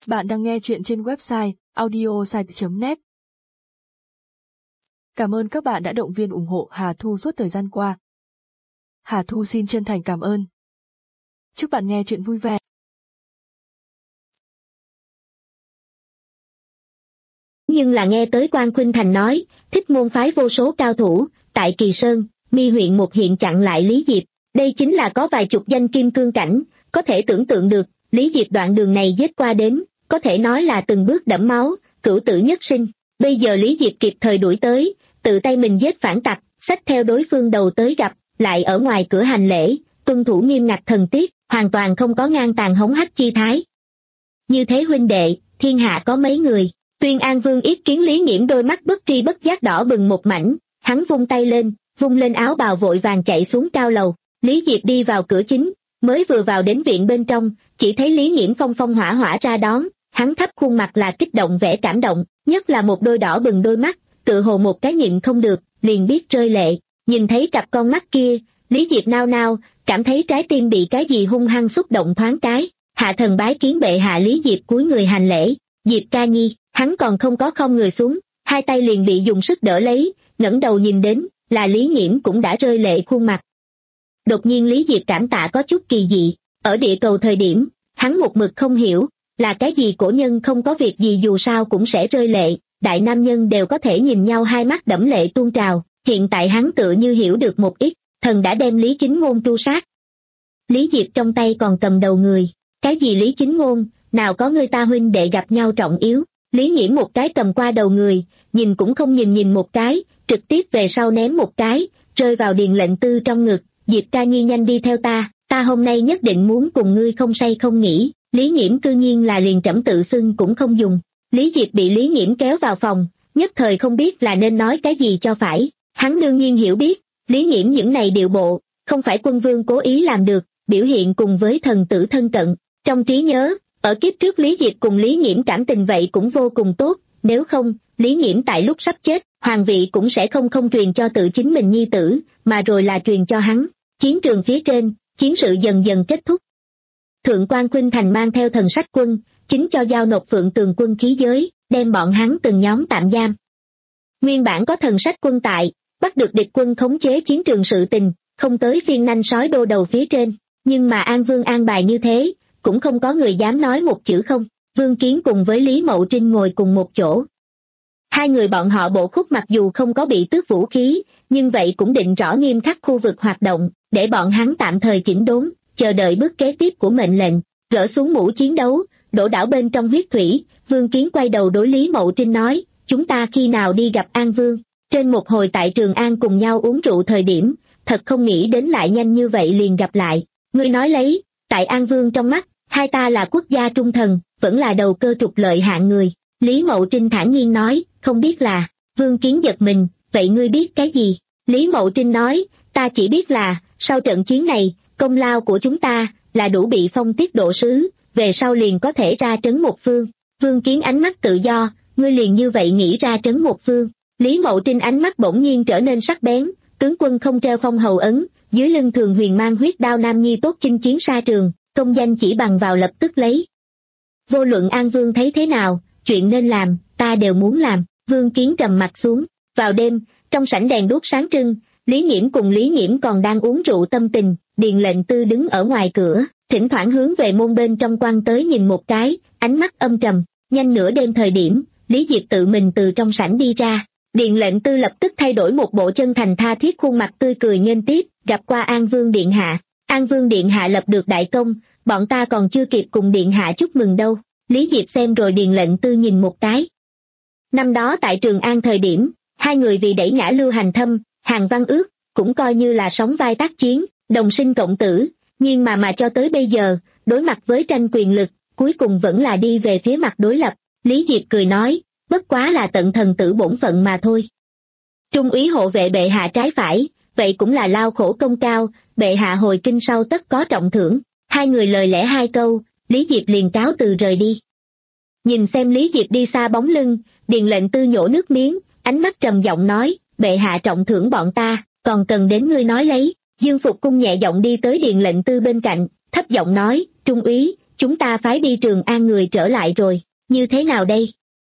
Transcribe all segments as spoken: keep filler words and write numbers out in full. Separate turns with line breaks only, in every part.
Bạn đang nghe chuyện trên website audiosite chấm net. Cảm ơn các bạn đã động viên ủng hộ Hà Thu suốt thời gian qua. Hà Thu xin chân thành cảm ơn. Chúc bạn nghe chuyện vui vẻ.
Nhưng là nghe tới Quan Khuynh Thành nói, thích môn phái vô số cao thủ, tại Kỳ Sơn, Mi huyện một hiện chặn lại Lý Diệp, đây chính là có vài chục danh kim cương cảnh, có thể tưởng tượng được, Lý Diệp đoạn đường này giết qua đến, có thể nói là từng bước đẫm máu, cửu tử nhất sinh, bây giờ Lý Diệp kịp thời đuổi tới, tự tay mình giết phản tặc, xách theo đối phương đầu tới gặp, lại ở ngoài cửa hành lễ, tuân thủ nghiêm ngặt thần tiết, hoàn toàn không có ngang tàn hống hách chi thái. Như thế huynh đệ, thiên hạ có mấy người? Tuyên An Vương yết kiến Lý Nghiễm đôi mắt bất tri bất giác đỏ bừng một mảnh, hắn vung tay lên, vung lên áo bào vội vàng chạy xuống cao lầu. Lý Diệp đi vào cửa chính, mới vừa vào đến viện bên trong, chỉ thấy Lý Nghiễm phong phong hỏa hỏa ra đón, hắn khắp khuôn mặt là kích động vẻ cảm động, nhất là một đôi đỏ bừng đôi mắt, tự hồ một cái nhịn không được, liền biết rơi lệ. Nhìn thấy cặp con mắt kia, Lý Diệp nao nao, cảm thấy trái tim bị cái gì hung hăng xúc động thoáng cái. Hạ thần bái kiến bệ hạ. Lý Diệp cúi người hành lễ. Diệp ca nhi, hắn còn không có khom người xuống, hai tay liền bị dùng sức đỡ lấy, ngẩng đầu nhìn đến, là Lý Nghiễm cũng đã rơi lệ khuôn mặt. Đột nhiên Lý Diệp cảm tạ có chút kỳ dị, ở địa cầu thời điểm, hắn một mực không hiểu, là cái gì cổ nhân không có việc gì dù sao cũng sẽ rơi lệ, đại nam nhân đều có thể nhìn nhau hai mắt đẫm lệ tuôn trào, hiện tại hắn tựa như hiểu được một ít, thần đã đem Lý Chính Ngôn tru sát. Lý Diệp trong tay còn cầm đầu người, cái gì Lý Chính Ngôn, nào có người ta huynh đệ gặp nhau trọng yếu. Lý Nghiễm một cái cầm qua đầu người, nhìn cũng không nhìn nhìn một cái, trực tiếp về sau ném một cái, rơi vào Điền Lệnh Tư trong ngực. Diệp ca nhi nhanh đi theo ta, ta hôm nay nhất định muốn cùng ngươi không say không nghỉ. Lý Nghiễm cư nhiên là liền trẫm tự xưng cũng không dùng. Lý Diệp bị Lý Nghiễm kéo vào phòng, nhất thời không biết là nên nói cái gì cho phải. Hắn đương nhiên hiểu biết, Lý Nghiễm những này điệu bộ, không phải quân vương cố ý làm được, biểu hiện cùng với thần tử thân cận. Trong trí nhớ, ở kiếp trước Lý Diệp cùng Lý Nghiễm cảm tình vậy cũng vô cùng tốt, nếu không, Lý Nghiễm tại lúc sắp chết, hoàng vị cũng sẽ không không truyền cho tự chính mình nhi tử, mà rồi là truyền cho hắn. Chiến trường phía trên, chiến sự dần dần kết thúc. Thượng quan Khuynh Thành mang theo thần sách quân, chính cho giao nộp Phượng Tường quân khí giới, đem bọn hắn từng nhóm tạm giam. Nguyên bản có thần sách quân tại, bắt được địch quân khống chế chiến trường sự tình, không tới phiên nanh sói đô đầu phía trên, nhưng mà An Vương an bài như thế, cũng không có người dám nói một chữ không. Vương Kiến cùng với Lý Mậu Trinh ngồi cùng một chỗ. Hai người bọn họ bộ khúc mặc dù không có bị tước vũ khí, nhưng vậy cũng định rõ nghiêm khắc khu vực hoạt động, để bọn hắn tạm thời chỉnh đốn, chờ đợi bước kế tiếp của mệnh lệnh. Gỡ xuống mũ chiến đấu, đổ đảo bên trong huyết thủy, Vương Kiến quay đầu đối Lý Mậu Trinh nói, chúng ta khi nào đi gặp An Vương? Trên một hồi tại Trường An cùng nhau uống rượu thời điểm, thật không nghĩ đến lại nhanh như vậy liền gặp lại. Ngươi nói lấy, tại An Vương trong mắt, hai ta là quốc gia trung thần, vẫn là đầu cơ trục lợi hạng người. Lý Mậu Trinh thản nhiên nói, không biết là. Vương Kiến giật mình, vậy ngươi biết cái gì? Lý Mậu Trinh nói, ta chỉ biết là, sau trận chiến này, công lao của chúng ta, là đủ bị phong tiết độ sứ, về sau liền có thể ra trấn một phương. Vương Kiến ánh mắt tự do, ngươi liền như vậy nghĩ ra trấn một phương. Lý Mậu Trinh ánh mắt bỗng nhiên trở nên sắc bén, tướng quân không treo phong hầu ấn, dưới lưng thường huyền mang huyết đao nam nhi tốt chinh chiến xa trường, công danh chỉ bằng vào lập tức lấy. Vô luận An Vương thấy thế nào, chuyện nên làm, ta đều muốn làm. Vương Kiến trầm mặt xuống. Vào đêm, trong sảnh đèn đuốc sáng trưng, Lý Nghiễm cùng Lý Nghiễm còn đang uống rượu tâm tình, Điền Lệnh Tư đứng ở ngoài cửa, thỉnh thoảng hướng về môn bên trong quan tới nhìn một cái, ánh mắt âm trầm. Nhanh nửa đêm thời điểm, Lý Diệp tự mình từ trong sảnh đi ra. Điền Lệnh Tư lập tức thay đổi một bộ chân thành tha thiết khuôn mặt tươi cười nghênh tiếp, gặp qua An Vương điện hạ. An Vương điện hạ lập được đại công, bọn ta còn chưa kịp cùng điện hạ chúc mừng đâu. Lý Diệp xem rồi Điền Lệnh Tư nhìn một cái. Năm đó tại Trường An thời điểm, hai người vì đẩy ngã Lưu Hành Thâm, Hàn Văn Ước, cũng coi như là sóng vai tác chiến, đồng sinh cộng tử, nhưng mà mà cho tới bây giờ, đối mặt với tranh quyền lực, cuối cùng vẫn là đi về phía mặt đối lập. Lý Diệp cười nói, bất quá là tận thần tử bổn phận mà thôi. Trung úy hộ vệ bệ hạ trái phải, vậy cũng là lao khổ công cao, bệ hạ hồi kinh sau tất có trọng thưởng. Hai người lời lẽ hai câu, Lý Diệp liền cáo từ rời đi. Nhìn xem Lý Diệp đi xa bóng lưng, Điền Lệnh Tư nhổ nước miếng, ánh mắt trầm giọng nói, bệ hạ trọng thưởng bọn ta, còn cần đến ngươi nói lấy. Dương Phục Cung nhẹ giọng đi tới Điền Lệnh Tư bên cạnh, thấp giọng nói, trung úy, chúng ta phái đi Trường An người trở lại rồi, như thế nào đây?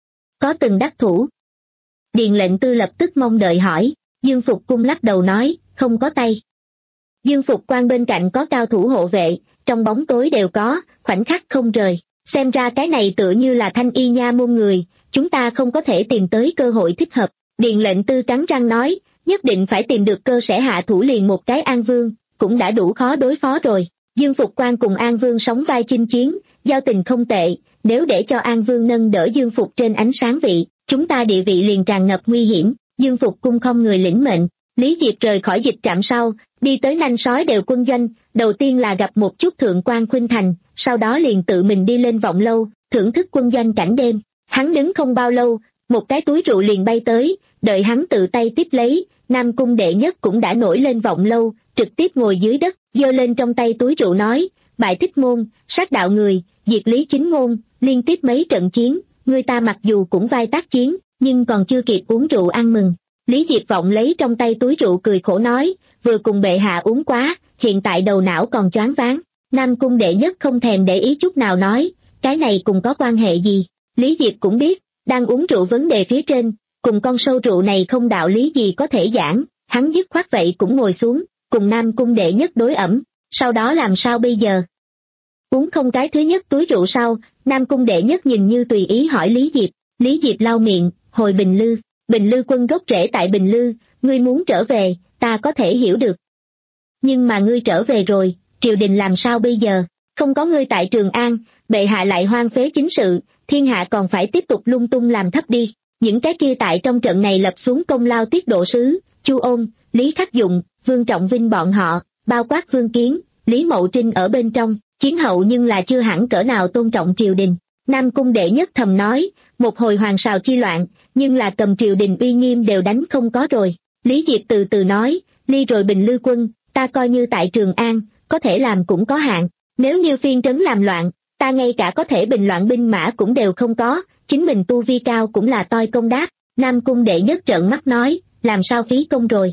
Có từng đắc thủ? Điền lệnh tư lập tức mong đợi hỏi. Dương Phục cung lắc đầu nói, không có tay. Dương Phục quan bên cạnh có cao thủ hộ vệ, trong bóng tối đều có, khoảnh khắc không rời. Xem ra cái này tựa như là Thanh Y nha môn người, chúng ta không có thể tìm tới cơ hội thích hợp. Điền lệnh tư cắn răng nói, nhất định phải tìm được cơ sẽ hạ thủ liền một cái An Vương, cũng đã đủ khó đối phó rồi. Dương Phục quan cùng An Vương sóng vai chinh chiến, giao tình không tệ, nếu để cho An Vương nâng đỡ Dương Phục trên ánh sáng vị, chúng ta địa vị liền tràn ngập nguy hiểm. Dương Phục cung không người lĩnh mệnh. Lý Diệp rời khỏi dịch trạm sau, đi tới nanh sói đều quân doanh, đầu tiên là gặp một chút thượng quan Khuynh Thành, sau đó liền tự mình đi lên vọng lâu, thưởng thức quân doanh cảnh đêm. Hắn đứng không bao lâu, một cái túi rượu liền bay tới, đợi hắn tự tay tiếp lấy, Nam Cung đệ nhất cũng đã nổi lên vọng lâu, trực tiếp ngồi dưới đất, giơ lên trong tay túi rượu nói, bại Thích Môn, sát đạo người, diệt Lý Chính Ngôn, liên tiếp mấy trận chiến, người ta mặc dù cũng vai tác chiến, nhưng còn chưa kịp uống rượu ăn mừng. Lý Diệp Vọng lấy trong tay túi rượu cười khổ nói, vừa cùng bệ hạ uống quá, hiện tại đầu não còn choáng váng. Nam Cung đệ nhất không thèm để ý chút nào nói, cái này cùng có quan hệ gì? Lý Diệp cũng biết, đang uống rượu vấn đề phía trên, cùng con sâu rượu này không đạo lý gì có thể giảng, hắn dứt khoát vậy cũng ngồi xuống, cùng Nam Cung đệ nhất đối ẩm, sau đó làm sao bây giờ? Uống không cái thứ nhất túi rượu sau, Nam Cung đệ nhất nhìn như tùy ý hỏi Lý Diệp, Lý Diệp lau miệng, hồi Bình Lư, Bình Lư quân gốc rễ tại Bình Lư, ngươi muốn trở về, ta có thể hiểu được. Nhưng mà ngươi trở về rồi, triều đình làm sao bây giờ? Không có ngươi tại Trường An, bệ hạ lại hoang phế chính sự, thiên hạ còn phải tiếp tục lung tung làm thấp đi. Những cái kia tại trong trận này lập xuống công lao tiết độ sứ, Chu Ôn, Lý Khắc Dụng, Vương Trọng Vinh bọn họ, bao quát Vương Kiến, Lý Mậu Trinh ở bên trong, chiến hậu nhưng là chưa hẳn cỡ nào tôn trọng triều đình. Nam Cung đệ nhất thầm nói, một hồi hoàng sào chi loạn, nhưng là cầm triều đình uy nghiêm đều đánh không có rồi. Lý Diệp từ từ nói, ly rồi Bình Lư quân, ta coi như tại Trường An, có thể làm cũng có hạn. Nếu như phiên trấn làm loạn, ta ngay cả có thể bình loạn binh mã cũng đều không có, chính mình tu vi cao cũng là toi công đáp. Nam Cung đệ nhất trợn mắt nói, làm sao phí công rồi?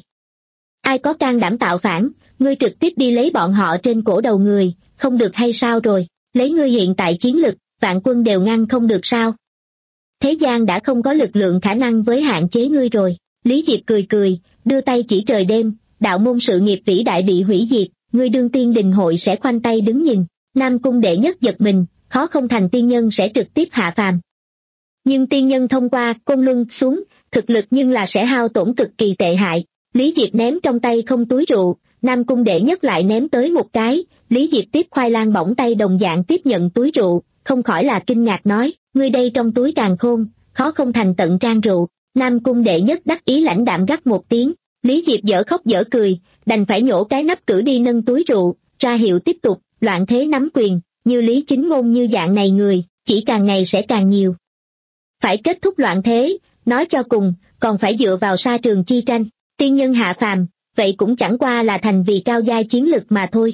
Ai có can đảm tạo phản, ngươi trực tiếp đi lấy bọn họ trên cổ đầu người, không được hay sao rồi? Lấy ngươi hiện tại chiến lực, vạn quân đều ngăn không được sao? Thế gian đã không có lực lượng khả năng với hạn chế ngươi rồi. Lý Diệp cười cười, đưa tay chỉ trời đêm, đạo môn sự nghiệp vĩ đại bị hủy diệt, ngươi đương tiên đình hội sẽ khoanh tay đứng nhìn. Nam Cung đệ nhất giật mình, khó không thành tiên nhân sẽ trực tiếp hạ phàm. Nhưng tiên nhân thông qua côn luân xuống, thực lực nhưng là sẽ hao tổn cực kỳ tệ hại. Lý Diệp ném trong tay không túi rượu, Nam Cung đệ nhất lại ném tới một cái, Lý Diệp tiếp khoai lang bỏng tay đồng dạng tiếp nhận túi rượu, không khỏi là kinh ngạc nói, ngươi đây trong túi càn khôn, khó không thành tận trang rượu. Nam Cung đệ nhất đắc ý lãnh đạm gắt một tiếng, Lý Diệp dở khóc dở cười, đành phải nhổ cái nắp cử đi nâng túi rượu, ra hiệu tiếp tục, loạn thế nắm quyền, như Lý Chính Ngôn như dạng này người, chỉ càng ngày sẽ càng nhiều. Phải kết thúc loạn thế, nói cho cùng, còn phải dựa vào sa trường chi tranh, tiên nhân hạ phàm, vậy cũng chẳng qua là thành vì cao giai chiến lực mà thôi.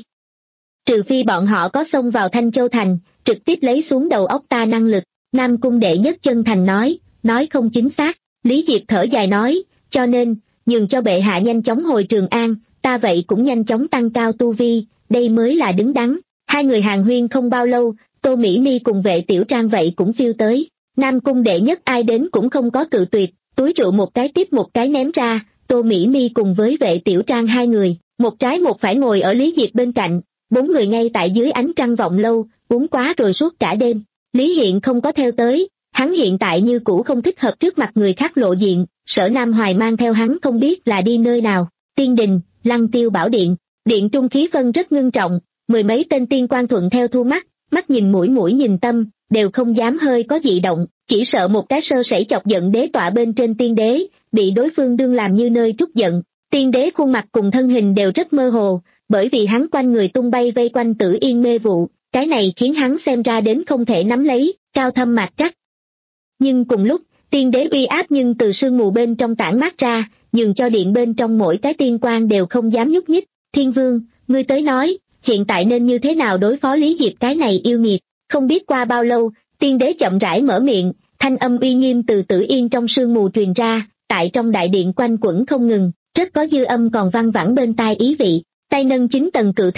Trừ phi bọn họ có xông vào Thanh Châu Thành, trực tiếp lấy xuống đầu óc ta năng lực. Nam Cung đệ nhất chân thành nói, nói không chính xác. Lý Diệp thở dài nói, cho nên, nhường cho bệ hạ nhanh chóng hồi Trường An, ta vậy cũng nhanh chóng tăng cao tu vi, đây mới là đứng đắn. Hai người hàn huyên không bao lâu, Tô Mỹ Mi cùng Vệ Tiểu Trang vậy cũng phiêu tới. Nam Cung đệ nhất ai đến cũng không có cự tuyệt, túi rượu một cái tiếp một cái ném ra, Tô Mỹ Mi cùng với Vệ Tiểu Trang hai người, một trái một phải ngồi ở Lý Diệp bên cạnh, bốn người ngay tại dưới ánh trăng vọng lâu, uống quá rồi suốt cả đêm. Lý Hiện không có theo tới, hắn hiện tại như cũ không thích hợp trước mặt người khác lộ diện, Sở Nam Hoài mang theo hắn không biết là đi nơi nào. Tiên đình, Lăng Tiêu Bảo Điện, điện trung khí phân rất ngưng trọng, mười mấy tên tiên quan thuận theo thu mắt, mắt nhìn mũi mũi nhìn tâm, đều không dám hơi có dị động, chỉ sợ một cái sơ sẩy chọc giận đế tọa bên trên tiên đế, bị đối phương đương làm như nơi trút giận. Tiên đế khuôn mặt cùng thân hình đều rất mơ hồ, bởi vì hắn quanh người tung bay vây quanh Tử Yên mê vụ, cái này khiến hắn xem ra đến không thể nắm lấy, cao thâm mạc trắc. Nhưng cùng lúc, tiên đế uy áp nhưng từ sương mù bên trong tản mát ra, nhường cho điện bên trong mỗi cái tiên quan đều không dám nhúc nhích. Thiên Vương, ngươi tới nói, hiện tại nên như thế nào đối phó Lý Diệp cái này yêu nghiệt? Không biết qua bao lâu, tiên đế chậm rãi mở miệng, thanh âm uy nghiêm từ Tử Yên trong sương mù truyền ra, tại trong đại điện quanh quẩn không ngừng, rất có dư âm còn văng vẳng bên tai ý vị. Tay nâng chín tầng cự tháp,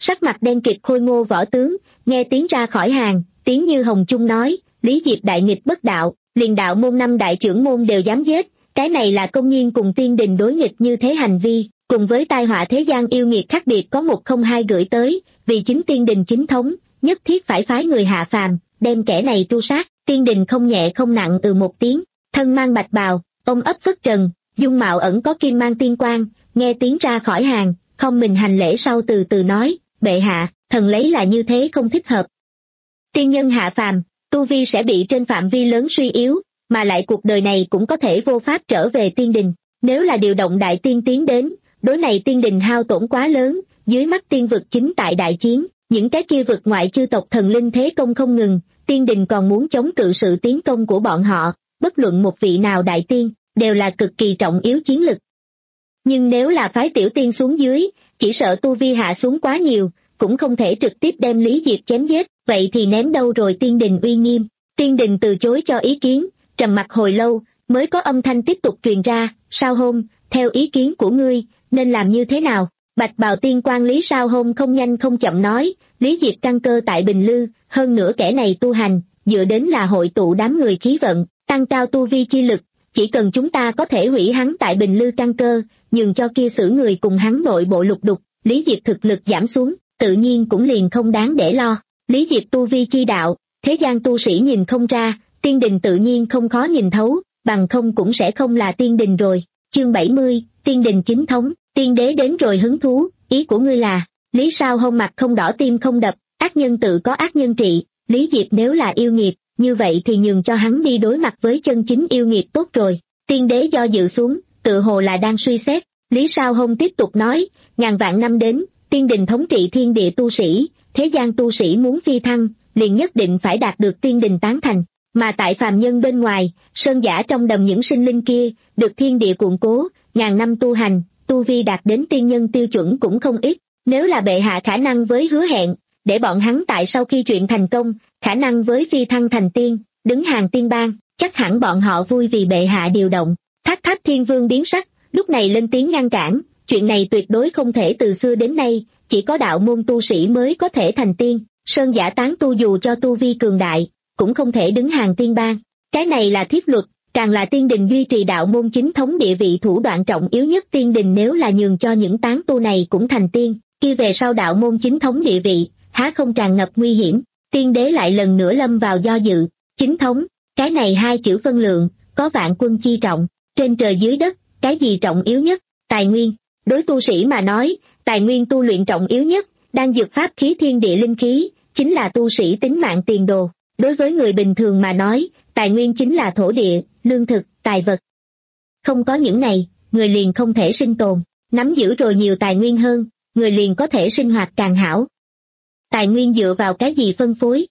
Sắc mặt đen kịt khôi ngô võ tướng, nghe tiếng ra khỏi hàng, tiếng như hồng chung nói, Lý Diệp đại nghịch bất đạo, liền đạo môn năm đại trưởng môn đều dám giết, cái này là công nhiên cùng tiên đình đối nghịch như thế hành vi, cùng với tai họa thế gian yêu nghiệt khác biệt có một không hai gửi tới, vì chính tiên đình chính thống, nhất thiết phải phái người hạ phàm, đem kẻ này tru sát. Tiên đình không nhẹ không nặng ừ một tiếng, thân mang bạch bào, ôm ấp phất trần, dung mạo ẩn có kim mang tiên quang, nghe tiếng ra khỏi hàng, không mình hành lễ sau từ từ nói, bệ hạ, thần lấy là như thế không thích hợp. Tiên nhân hạ phàm, tu vi sẽ bị trên phạm vi lớn suy yếu, mà lại cuộc đời này cũng có thể vô pháp trở về tiên đình. Nếu là điều động đại tiên tiến đến, đối này tiên đình hao tổn quá lớn, dưới mắt tiên vực chính tại đại chiến, những cái kia vực ngoại chư tộc thần linh thế công không ngừng, tiên đình còn muốn chống cự sự tiến công của bọn họ, bất luận một vị nào đại tiên, đều là cực kỳ trọng yếu chiến lực. Nhưng nếu là phái tiểu tiên xuống dưới, chỉ sợ tu vi hạ xuống quá nhiều, cũng không thể trực tiếp đem Lý Diệp chém giết, vậy thì ném đâu rồi tiên đình uy nghiêm. Tiên đình từ chối cho ý kiến, trầm mặc hồi lâu, mới có âm thanh tiếp tục truyền ra, Sao Hôn, theo ý kiến của ngươi, nên làm như thế nào? Bạch bào tiên quan Lý Sao Hôn không nhanh không chậm nói, Lý Diệp căn cơ tại Bình Lư, hơn nữa kẻ này tu hành, dựa đến là hội tụ đám người khí vận, tăng cao tu vi chi lực, chỉ cần chúng ta có thể hủy hắn tại Bình Lư căn cơ, nhường cho kia xử người cùng hắn nội bộ lục đục, Lý Diệp thực lực giảm xuống, tự nhiên cũng liền không đáng để lo. Lý Diệp tu vi chi đạo, thế gian tu sĩ nhìn không ra, tiên đình tự nhiên không khó nhìn thấu, bằng không cũng sẽ không là tiên đình rồi. Chương bảy mươi, tiên đình chính thống, tiên đế đến rồi hứng thú, ý của ngươi là, Lý Sao Hôn mặt không đỏ tim không đập, ác nhân tự có ác nhân trị, Lý Diệp nếu là yêu nghiệt, như vậy thì nhường cho hắn đi đối mặt với chân chính yêu nghiệt tốt rồi. Tiên đế do dự xuống, tự hồ là đang suy xét, Lý Sao Hôn tiếp tục nói, ngàn vạn năm đến, tiên đình thống trị thiên địa tu sĩ, thế gian tu sĩ muốn phi thăng, liền nhất định phải đạt được tiên đình tán thành, mà tại phàm nhân bên ngoài, sơn giả trong đầm những sinh linh kia, được thiên địa cuộn cố, ngàn năm tu hành, tu vi đạt đến tiên nhân tiêu chuẩn cũng không ít, nếu là bệ hạ khả năng với hứa hẹn, để bọn hắn tại sau khi chuyện thành công, khả năng với phi thăng thành tiên, đứng hàng tiên bang, chắc hẳn bọn họ vui vì bệ hạ điều động. Thác Tháp Thiên Vương biến sắc, lúc này lên tiếng ngăn cản, chuyện này tuyệt đối không thể, từ xưa đến nay, chỉ có đạo môn tu sĩ mới có thể thành tiên, sơn giả tán tu dù cho tu vi cường đại, cũng không thể đứng hàng tiên bang. Cái này là thiết luật, càng là tiên đình duy trì đạo môn chính thống địa vị thủ đoạn trọng yếu nhất. Tiên đình nếu là nhường cho những tán tu này cũng thành tiên, kia về sau đạo môn chính thống địa vị, há không tràn ngập nguy hiểm. Tiên đế lại lần nữa lâm vào do dự, chính thống, cái này hai chữ phân lượng, có vạn quân chi trọng, trên trời dưới đất, cái gì trọng yếu nhất? Tài nguyên. Đối tu sĩ mà nói, tài nguyên tu luyện trọng yếu nhất, đang dược pháp khí thiên địa linh khí, chính là tu sĩ tính mạng tiền đồ. Đối với người bình thường mà nói, tài nguyên chính là thổ địa, lương thực, tài vật. Không có những này, người liền không thể sinh tồn, nắm giữ rồi nhiều tài nguyên hơn, người liền có thể sinh hoạt càng hảo. Tài nguyên dựa vào cái gì phân phối?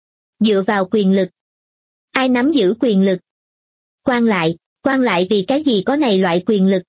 Dựa vào quyền lực. Ai nắm giữ quyền lực? Quan lại. Quan lại vì cái gì có này loại quyền lực?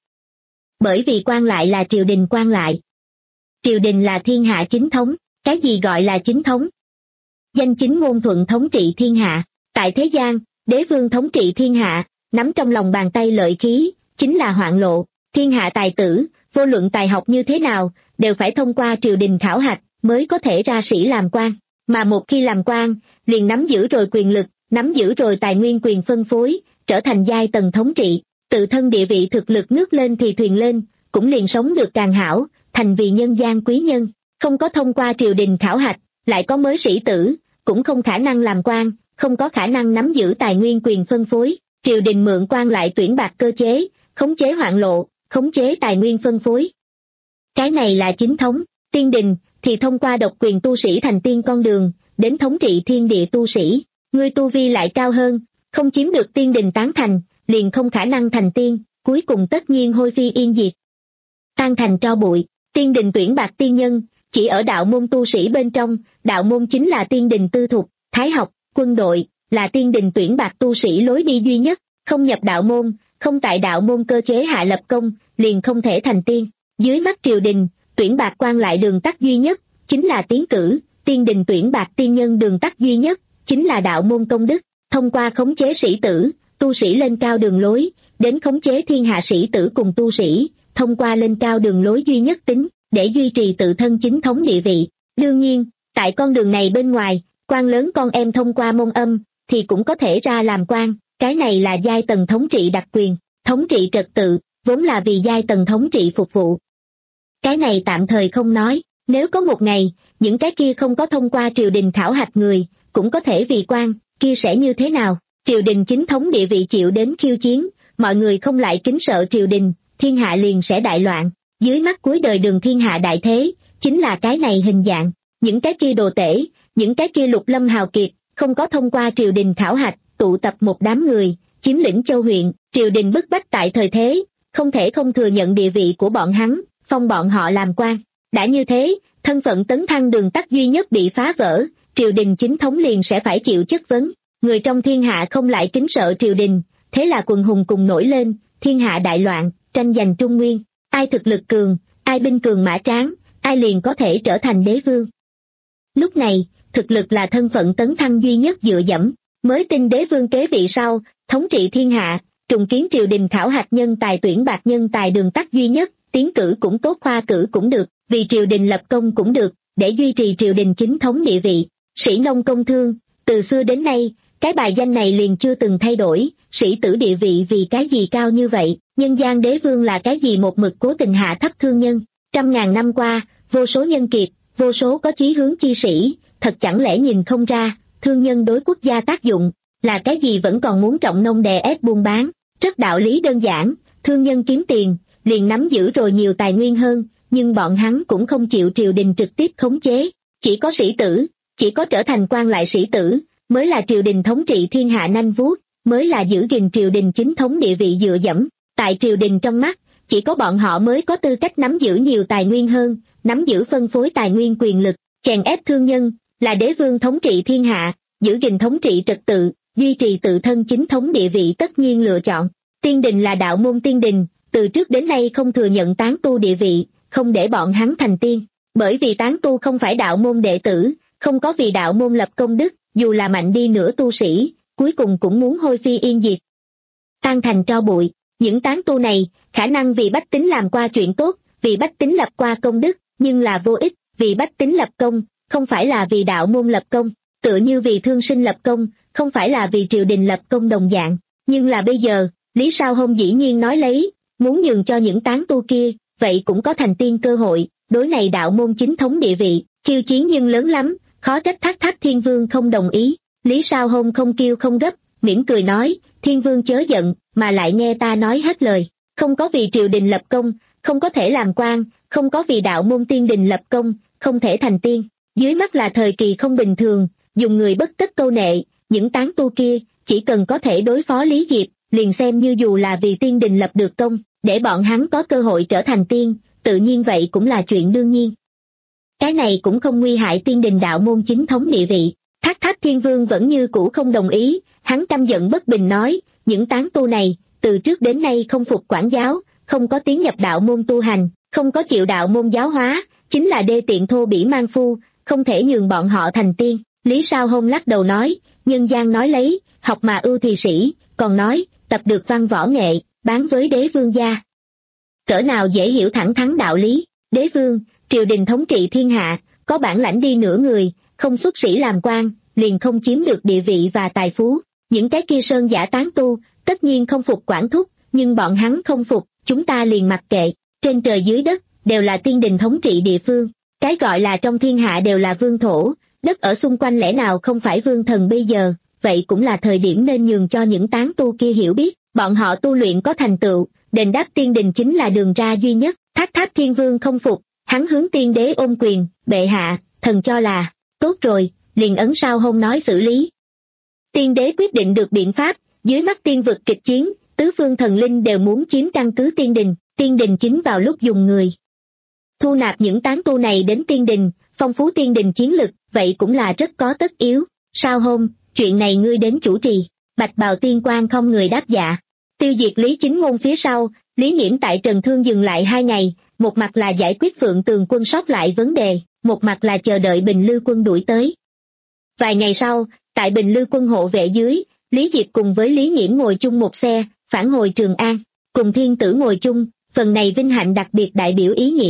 Bởi vì quan lại là triều đình quan lại. Triều đình là thiên hạ chính thống. Cái gì gọi là chính thống? Danh chính ngôn thuận thống trị thiên hạ. Tại thế gian, đế vương thống trị thiên hạ, nắm trong lòng bàn tay lợi khí, chính là hoạn lộ. Thiên hạ tài tử, vô luận tài học như thế nào, đều phải thông qua triều đình khảo hạch, mới có thể ra sĩ làm quan. Mà một khi làm quan, liền nắm giữ rồi quyền lực, nắm giữ rồi tài nguyên quyền phân phối, trở thành giai tầng thống trị, tự thân địa vị thực lực nước lên thì thuyền lên, cũng liền sống được càng hảo, thành vì nhân gian quý nhân. Không có thông qua triều đình khảo hạch, lại có mới sĩ tử, cũng không khả năng làm quan, không có khả năng nắm giữ tài nguyên quyền phân phối. Triều đình mượn quan lại tuyển bạc cơ chế, khống chế hoạn lộ, khống chế tài nguyên phân phối. Cái này là chính thống. Tiên đình thì thông qua độc quyền tu sĩ thành tiên con đường, đến thống trị thiên địa tu sĩ. Ngươi tu vi lại cao hơn, không chiếm được tiên đình tán thành, liền không khả năng thành tiên, cuối cùng tất nhiên hôi phi yên diệt. Tan thành tro bụi. Tiên đình tuyển bạc tiên nhân, chỉ ở đạo môn tu sĩ bên trong, đạo môn chính là tiên đình tư thục, thái học, quân đội, là tiên đình tuyển bạc tu sĩ lối đi duy nhất, không nhập đạo môn, không tại đạo môn cơ chế hạ lập công, liền không thể thành tiên. Dưới mắt triều đình, tuyển bạc quan lại đường tắt duy nhất, chính là tiến cử, tiên đình tuyển bạc tiên nhân đường tắt duy nhất, chính là đạo môn công đức, thông qua khống chế sĩ tử, tu sĩ lên cao đường lối, đến khống chế thiên hạ sĩ tử cùng tu sĩ, thông qua lên cao đường lối duy nhất tính, để duy trì tự thân chính thống địa vị. Đương nhiên, tại con đường này bên ngoài, quan lớn con em thông qua môn âm, thì cũng có thể ra làm quan, cái này là giai tầng thống trị đặc quyền, thống trị trật tự, vốn là vì giai tầng thống trị phục vụ. Cái này tạm thời không nói, nếu có một ngày, những cái kia không có thông qua triều đình khảo hạch người, cũng có thể vì quan, kia sẽ như thế nào? Triều đình chính thống địa vị chịu đến khiêu chiến, mọi người không lại kính sợ triều đình, thiên hạ liền sẽ đại loạn. Dưới mắt cuối đời Đường thiên hạ đại thế, chính là cái này hình dạng. Những cái kia đồ tể, những cái kia lục lâm hào kiệt, không có thông qua triều đình khảo hạch, tụ tập một đám người, chiếm lĩnh châu huyện, triều đình bức bách tại thời thế, không thể không thừa nhận địa vị của bọn hắn, phong bọn họ làm quan. Đã như thế, thân phận tấn thăng đường tắt duy nhất bị phá vỡ, triều đình chính thống liền sẽ phải chịu chất vấn. Người trong thiên hạ không lại kính sợ triều đình, thế là quần hùng cùng nổi lên, thiên hạ đại loạn, tranh giành trung nguyên. Ai thực lực cường, ai binh cường mã tráng, ai liền có thể trở thành đế vương. Lúc này, thực lực là thân phận tấn thăng duy nhất dựa dẫm, mới tin đế vương kế vị sau, thống trị thiên hạ, trùng kiến triều đình khảo hạch nhân tài tuyển bạc nhân tài đường tắt duy nhất, tiến cử cũng tốt khoa cử cũng được, vì triều đình lập công cũng được, để duy trì triều đình chính thống địa vị. Sĩ nông công thương, từ xưa đến nay, cái bài danh này liền chưa từng thay đổi, sĩ tử địa vị vì cái gì cao như vậy, nhân gian đế vương là cái gì một mực cố tình hạ thấp thương nhân. Trăm ngàn năm qua, vô số nhân kiệt, vô số có chí hướng chi sĩ, thật chẳng lẽ nhìn không ra, thương nhân đối quốc gia tác dụng, là cái gì vẫn còn muốn trọng nông đè ép buôn bán. Rất đạo lý đơn giản, thương nhân kiếm tiền, liền nắm giữ rồi nhiều tài nguyên hơn, nhưng bọn hắn cũng không chịu triều đình trực tiếp khống chế. Chỉ có sĩ tử, chỉ có trở thành quan lại sĩ tử, mới là triều đình thống trị thiên hạ nanh vuốt, mới là giữ gìn triều đình chính thống địa vị dựa dẫm. Tại triều đình trong mắt, chỉ có bọn họ mới có tư cách nắm giữ nhiều tài nguyên hơn, nắm giữ phân phối tài nguyên quyền lực, chèn ép thương nhân, là đế vương thống trị thiên hạ, giữ gìn thống trị trật tự, duy trì tự thân chính thống địa vị tất nhiên lựa chọn. Tiên đình là đạo môn tiên đình, từ trước đến nay không thừa nhận tán tu địa vị, không để bọn hắn thành tiên, bởi vì tán tu không phải đạo môn đệ tử, không có vì đạo môn lập công đức, dù là mạnh đi nữa tu sĩ, cuối cùng cũng muốn hôi phi yên diệt, tan thành tro bụi. Những tán tu này, khả năng vì bách tính làm qua chuyện tốt, vì bách tính lập qua công đức, nhưng là vô ích, vì bách tính lập công, không phải là vì đạo môn lập công, tựa như vì thương sinh lập công, không phải là vì triều đình lập công đồng dạng. Nhưng là bây giờ, Lý Sao Hôn dĩ nhiên nói lấy, muốn nhường cho những tán tu kia, vậy cũng có thành tiên cơ hội, đối này đạo môn chính thống địa vị, khiêu chiến nhưng lớn lắm, khó trách Thác Thác Thiên Vương không đồng ý. Lý Sao Hôn không kêu không gấp, mỉm cười nói, Thiên Vương chớ giận, mà lại nghe ta nói hết lời, không có vì triều đình lập công, không có thể làm quan, không có vì đạo môn tiên đình lập công, không thể thành tiên. Dưới mắt là thời kỳ không bình thường, dùng người bất tất câu nệ, những tán tu kia, chỉ cần có thể đối phó Lý Diệp, liền xem như dù là vì tiên đình lập được công, để bọn hắn có cơ hội trở thành tiên, tự nhiên vậy cũng là chuyện đương nhiên. Cái này cũng không nguy hại tiên đình đạo môn chính thống địa vị. Thác Thác Thiên Vương vẫn như cũ không đồng ý, hắn căm giận bất bình nói, những tán tu này, từ trước đến nay không phục quản giáo, không có tiến nhập đạo môn tu hành, không có chịu đạo môn giáo hóa, chính là đê tiện thô bỉ mang phu, không thể nhường bọn họ thành tiên. Lý Sao Hôn lắc đầu nói, nhân gian nói lấy, học mà ưu thì sĩ, còn nói, tập được văn võ nghệ, bán với đế vương gia. Cỡ nào dễ hiểu thẳng thắn đạo lý, đế vương, triều đình thống trị thiên hạ, có bản lãnh đi nửa người, không xuất sĩ làm quan, liền không chiếm được địa vị và tài phú. Những cái kia sơn giả tán tu, tất nhiên không phục quản thúc, nhưng bọn hắn không phục, chúng ta liền mặc kệ. Trên trời dưới đất, đều là tiên đình thống trị địa phương. Cái gọi là trong thiên hạ đều là vương thổ, đất ở xung quanh lẽ nào không phải vương thần bây giờ, vậy cũng là thời điểm nên nhường cho những tán tu kia hiểu biết, bọn họ tu luyện có thành tựu, đền đáp tiên đình chính là đường ra duy nhất. Thác Thác Thiên Vương không phục, hắn hướng tiên đế ôm quyền, bệ hạ, thần cho là, tốt rồi, liền ấn Sao Hôn nói xử lý. Tiên đế quyết định được biện pháp, dưới mắt tiên vực kịch chiến, tứ phương thần linh đều muốn chiếm căn cứ tiên đình, tiên đình chính vào lúc dùng người thu nạp những tán tu này đến tiên đình, phong phú tiên đình chiến lực, vậy cũng là rất có tất yếu. Sao Hôn, chuyện này ngươi đến chủ trì. Bạch Bào Tiên Quan không người đáp dạ. Tiêu diệt Lý Chính Ngôn phía sau, Lý Nghiễm tại Trần Thương dừng lại hai ngày, một mặt là giải quyết Phượng Tường quân sót lại vấn đề, một mặt là chờ đợi Bình Lư quân đuổi tới. Vài ngày sau, tại Bình Lư quân hộ vệ dưới, Lý Diệp cùng với Lý Nghiễm ngồi chung một xe, phản hồi Trường An, cùng thiên tử ngồi chung, phần này vinh hạnh đặc biệt đại biểu ý nghĩa,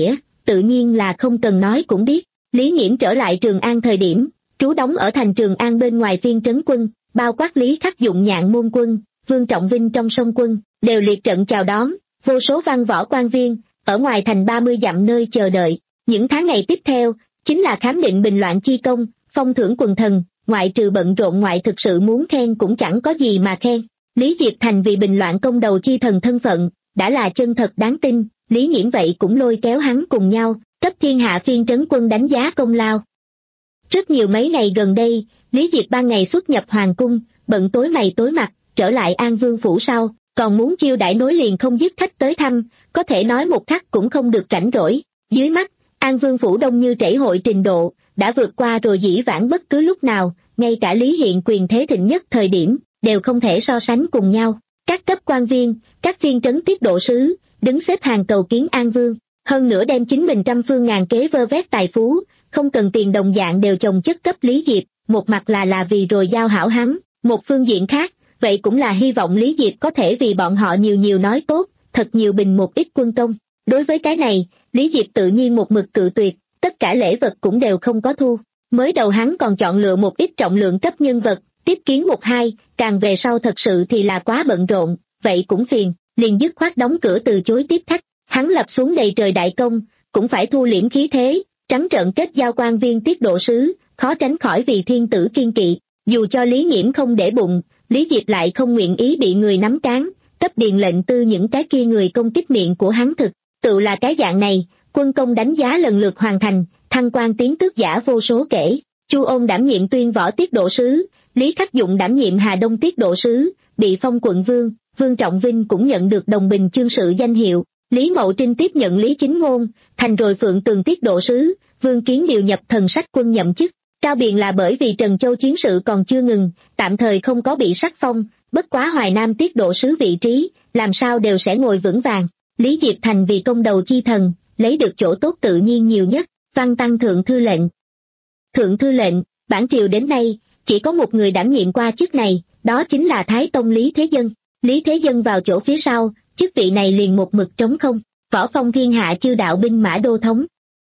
tự nhiên là không cần nói cũng biết. Lý Nghiễm trở lại Trường An thời điểm, trú đóng ở thành Trường An bên ngoài phiên trấn quân, bao quát Lý Khắc Dụng Nhạn Môn quân, Vương Trọng Vinh trong sông quân, đều liệt trận chào đón, vô số văn võ quan viên, ở ngoài thành ba mươi dặm nơi chờ đợi. Những tháng ngày tiếp theo, chính là khám định bình loạn chi công, phong thưởng quần thần, ngoại trừ bận rộn ngoại thực sự muốn khen cũng chẳng có gì mà khen. Lý Diệp Thành vì bình loạn công đầu chi thần thân phận, đã là chân thật đáng tin, Lý Nghiễm vậy cũng lôi kéo hắn cùng nhau, cấp thiên hạ phiên trấn quân đánh giá công lao. Rất nhiều mấy ngày gần đây, Lý Diệp ban ngày xuất nhập hoàng cung, bận tối mày tối mặt, trở lại An Vương phủ sau, còn muốn chiêu đãi nối liền không dứt khách tới thăm, có thể nói một khắc cũng không được rảnh rỗi. Dưới mắt, An Vương phủ đông như trảy hội trình độ, đã vượt qua rồi dĩ vãng bất cứ lúc nào, ngay cả Lý Hiện quyền thế thịnh nhất thời điểm, đều không thể so sánh cùng nhau. Các cấp quan viên, các phiên trấn tiết độ sứ, đứng xếp hàng cầu kiến An Vương, hơn nữa đem chính mình trăm phương ngàn kế vơ vét tài phú, không cần tiền đồng dạng đều chồng chất cấp Lý Diệp, một mặt là là vì rồi giao hảo hắn, một phương diện khác, vậy cũng là hy vọng Lý Diệp có thể vì bọn họ nhiều nhiều nói tốt, thật nhiều bình một ít quân công. Đối với cái này, Lý Diệp tự nhiên một mực cự tuyệt, tất cả lễ vật cũng đều không có thu. Mới đầu hắn còn chọn lựa một ít trọng lượng cấp nhân vật, tiếp kiến một hai, càng về sau thật sự thì là quá bận rộn, vậy cũng phiền, liền dứt khoát đóng cửa từ chối tiếp khách. Hắn lập xuống đầy trời đại công, cũng phải thu liễm khí thế, trắng trợn kết giao quan viên tiết độ sứ, khó tránh khỏi vì thiên tử kiên kỵ. Dù cho Lý Nghiễm không để bụng, Lý Diệp lại không nguyện ý bị người nắm trán, cấp điền lệnh tư những cái kia người công kích miệng của hắn thực. Tự là cái dạng này, quân công đánh giá lần lượt hoàn thành, thăng quan tiến tước giả vô số kể. Chu Ôn đảm nhiệm Tuyên Võ tiết độ sứ, Lý Khắc Dụng đảm nhiệm Hà Đông tiết độ sứ, bị phong quận vương, Vương Trọng Vinh cũng nhận được đồng bình chương sự danh hiệu. Lý Mậu Trinh tiếp nhận Lý Chính Ngôn, thành rồi Phượng Tường tiết độ sứ, Vương Kiến điều nhập Thần Sách quân nhậm chức. Cao Biền là bởi vì Trần Châu chiến sự còn chưa ngừng, tạm thời không có bị sắc phong, bất quá Hoài Nam tiết độ sứ vị trí, làm sao đều sẽ ngồi vững vàng. Lý Diệp Thành vì công đầu chi thần, lấy được chỗ tốt tự nhiên nhiều nhất, văn tăng thượng thư lệnh. Thượng thư lệnh, bản triều đến nay, chỉ có một người đảm nhiệm qua chức này, đó chính là Thái Tông Lý Thế Dân. Lý Thế Dân vào chỗ phía sau, chức vị này liền một mực trống không, võ phong thiên hạ chư đạo binh mã đô thống.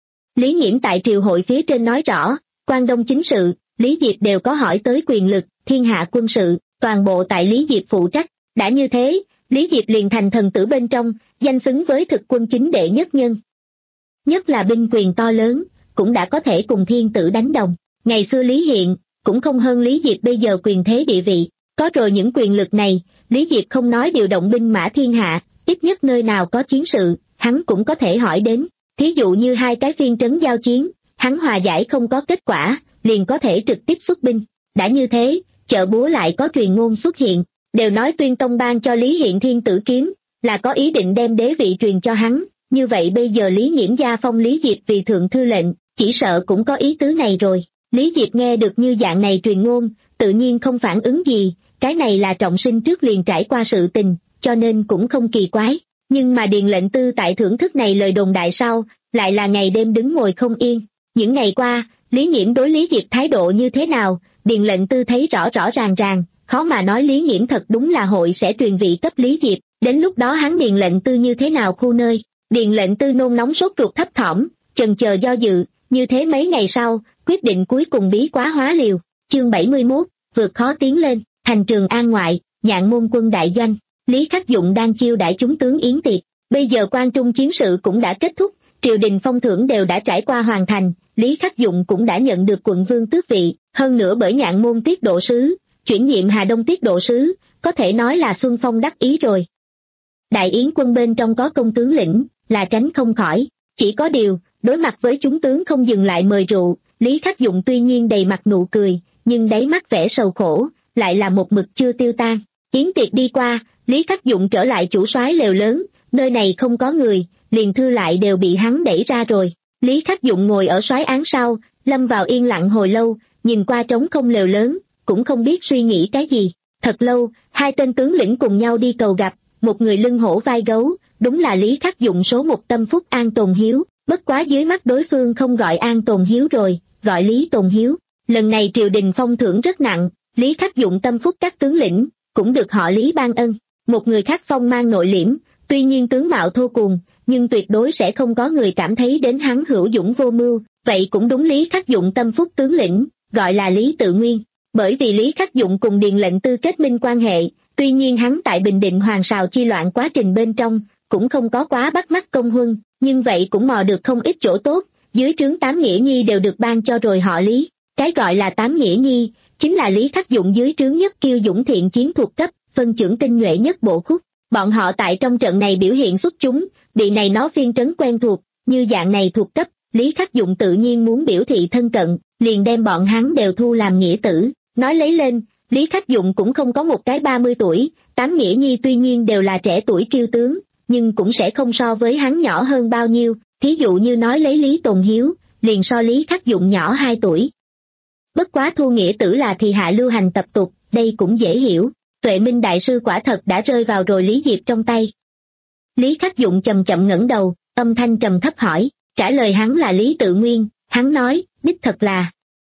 Lý Nghiễm tại triều hội phía trên nói rõ, Quan Đông chính sự, Lý Diệp đều có hỏi tới quyền lực, thiên hạ quân sự, toàn bộ tại Lý Diệp phụ trách. Đã như thế, Lý Diệp liền thành thần tử bên trong, danh xứng với thực quân chính đệ nhất nhân. Nhất là binh quyền to lớn, cũng đã có thể cùng thiên tử đánh đồng. Ngày xưa Lý Hiện, cũng không hơn Lý Diệp bây giờ quyền thế địa vị. Có rồi những quyền lực này, Lý Diệp không nói điều động binh mã thiên hạ, ít nhất nơi nào có chiến sự, hắn cũng có thể hỏi đến. Thí dụ như hai cái phiên trấn giao chiến, hắn hòa giải không có kết quả, liền có thể trực tiếp xuất binh. Đã như thế, chợ búa lại có truyền ngôn xuất hiện, đều nói Tuyên Tông ban cho Lý Hiện thiên tử kiếm, là có ý định đem đế vị truyền cho hắn. Như vậy bây giờ Lý Nghiễm gia phong Lý Diệp vì thượng thư lệnh, chỉ sợ cũng có ý tứ này rồi. Lý Diệp nghe được như dạng này truyền ngôn, tự nhiên không phản ứng gì, cái này là trọng sinh trước liền trải qua sự tình, cho nên cũng không kỳ quái. Nhưng mà điền lệnh tư tại thưởng thức này lời đồn đại sau, lại là ngày đêm đứng ngồi không yên. Những ngày qua, Lý Nghiễm đối Lý Diệp thái độ như thế nào, điền lệnh tư thấy rõ rõ ràng ràng, khó mà nói Lý Nghiễm thật đúng là hội sẽ truyền vị cấp Lý Diệp, đến lúc đó hắn điền lệnh tư như thế nào khu nơi. Điền lệnh tư nôn nóng sốt ruột thấp thỏm, chần chờ do dự, như thế mấy ngày sau, quyết định cuối cùng bí quá hóa liều. Chương bảy mươi mốt, vượt khó tiến lên, thành Trường An ngoại, Nhạn Môn quân đại doanh, Lý Khắc Dụng đang chiêu đãi chúng tướng yến tiệc. Bây giờ quan trung chiến sự cũng đã kết thúc, triều đình phong thưởng đều đã trải qua hoàn thành, Lý Khắc Dụng cũng đã nhận được quận vương tước vị, hơn nữa bởi Nhạn Môn tiết độ sứ, chuyển nhiệm Hà Đông tiết độ sứ, có thể nói là xuân phong đắc ý rồi. Đại yến quân bên trong có công tướng lĩnh, là tránh không khỏi, chỉ có điều, đối mặt với chúng tướng không dừng lại mời rượu, Lý Khắc Dụng tuy nhiên đầy mặt nụ cười, nhưng đáy mắt vẻ sầu khổ, lại là một mực chưa tiêu tan. Yến tiệc đi qua, Lý Khắc Dụng trở lại chủ soái lều lớn, nơi này không có người, liền thư lại đều bị hắn đẩy ra rồi. Lý Khắc Dụng ngồi ở soái án sau, lâm vào yên lặng hồi lâu, nhìn qua trống không lều lớn, cũng không biết suy nghĩ cái gì. Thật lâu, hai tên tướng lĩnh cùng nhau đi cầu gặp, một người lưng hổ vai gấu, đúng là Lý Khắc Dụng số một tâm phúc An Tồn Hiếu, bất quá dưới mắt đối phương không gọi An Tồn Hiếu rồi, gọi Lý Tồn Hiếu. Lần này triều đình phong thưởng rất nặng, Lý Khắc Dụng tâm phúc các tướng lĩnh, cũng được họ Lý ban ân. Một người khác phong mang nội liễm, tuy nhiên tướng mạo thô cuồng, nhưng tuyệt đối sẽ không có người cảm thấy đến hắn hữu dũng vô mưu, vậy cũng đúng Lý Khắc Dụng tâm phúc tướng lĩnh, gọi là Lý Tự Nguyên. Bởi vì Lý Khắc Dụng cùng Điền lệnh tư kết minh quan hệ, tuy nhiên hắn tại Bình Định Hoàng Sào chi loạn quá trình bên trong, cũng không có quá bắt mắt công huân, nhưng vậy cũng mò được không ít chỗ tốt, dưới trướng tám nghĩa nhi đều được ban cho rồi họ Lý. Cái gọi là tám nghĩa nhi, chính là Lý Khắc Dụng dưới trướng nhất kiêu dũng thiện chiến thuộc cấp, phân trưởng tinh nhuệ nhất bộ khúc. Bọn họ tại trong trận này biểu hiện xuất chúng, bị này nó phiên trấn quen thuộc, như dạng này thuộc cấp, Lý Khắc Dụng tự nhiên muốn biểu thị thân cận, liền đem bọn hắn đều thu làm nghĩa tử. Nói lấy lên, Lý Khắc Dụng cũng không có một cái ba mươi tuổi, tám nghĩa nhi tuy nhiên đều là trẻ tuổi kiêu tướng, nhưng cũng sẽ không so với hắn nhỏ hơn bao nhiêu, thí dụ như nói lấy Lý Tồn Hiếu, liền so Lý Khắc Dụng nhỏ hai tuổi. Bất quá thu nghĩa tử là thì hạ lưu hành tập tục, đây cũng dễ hiểu, Tuệ Minh đại sư quả thật đã rơi vào rồi Lý Diệp trong tay. Lý Khắc Dụng chậm chậm ngẩng đầu, âm thanh trầm thấp hỏi, trả lời hắn là Lý Tự Nguyên, hắn nói, đích thật là.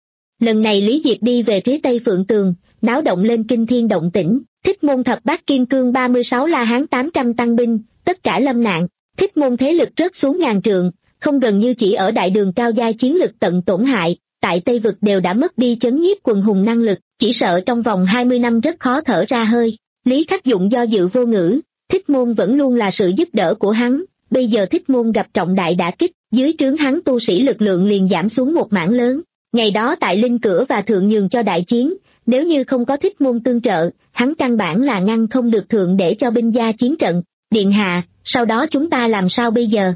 Lần này Lý Diệp đi về phía tây Phượng Tường, náo động lên kinh thiên động tĩnh, Thích Môn thập bát kim cương ba mươi sáu la hán tám trăm tăng binh, tất cả lâm nạn, Thích Môn thế lực rớt xuống ngàn trượng, không gần như chỉ ở đại đường cao giai chiến lực tận tổn hại, tại Tây Vực đều đã mất đi chấn nhiếp quần hùng năng lực, chỉ sợ trong vòng hai mươi năm rất khó thở ra hơi. Lý Khắc Dụng do dự vô ngữ, Thích Môn vẫn luôn là sự giúp đỡ của hắn, bây giờ Thích Môn gặp trọng đại đả kích, dưới trướng hắn tu sĩ lực lượng liền giảm xuống một mảng lớn. Ngày đó tại Linh Cửa và Thượng Nhường cho đại chiến, nếu như không có Thích Môn tương trợ, hắn căn bản là ngăn không được thượng để cho binh gia chiến trận. Điện hạ, sau đó chúng ta làm sao bây giờ?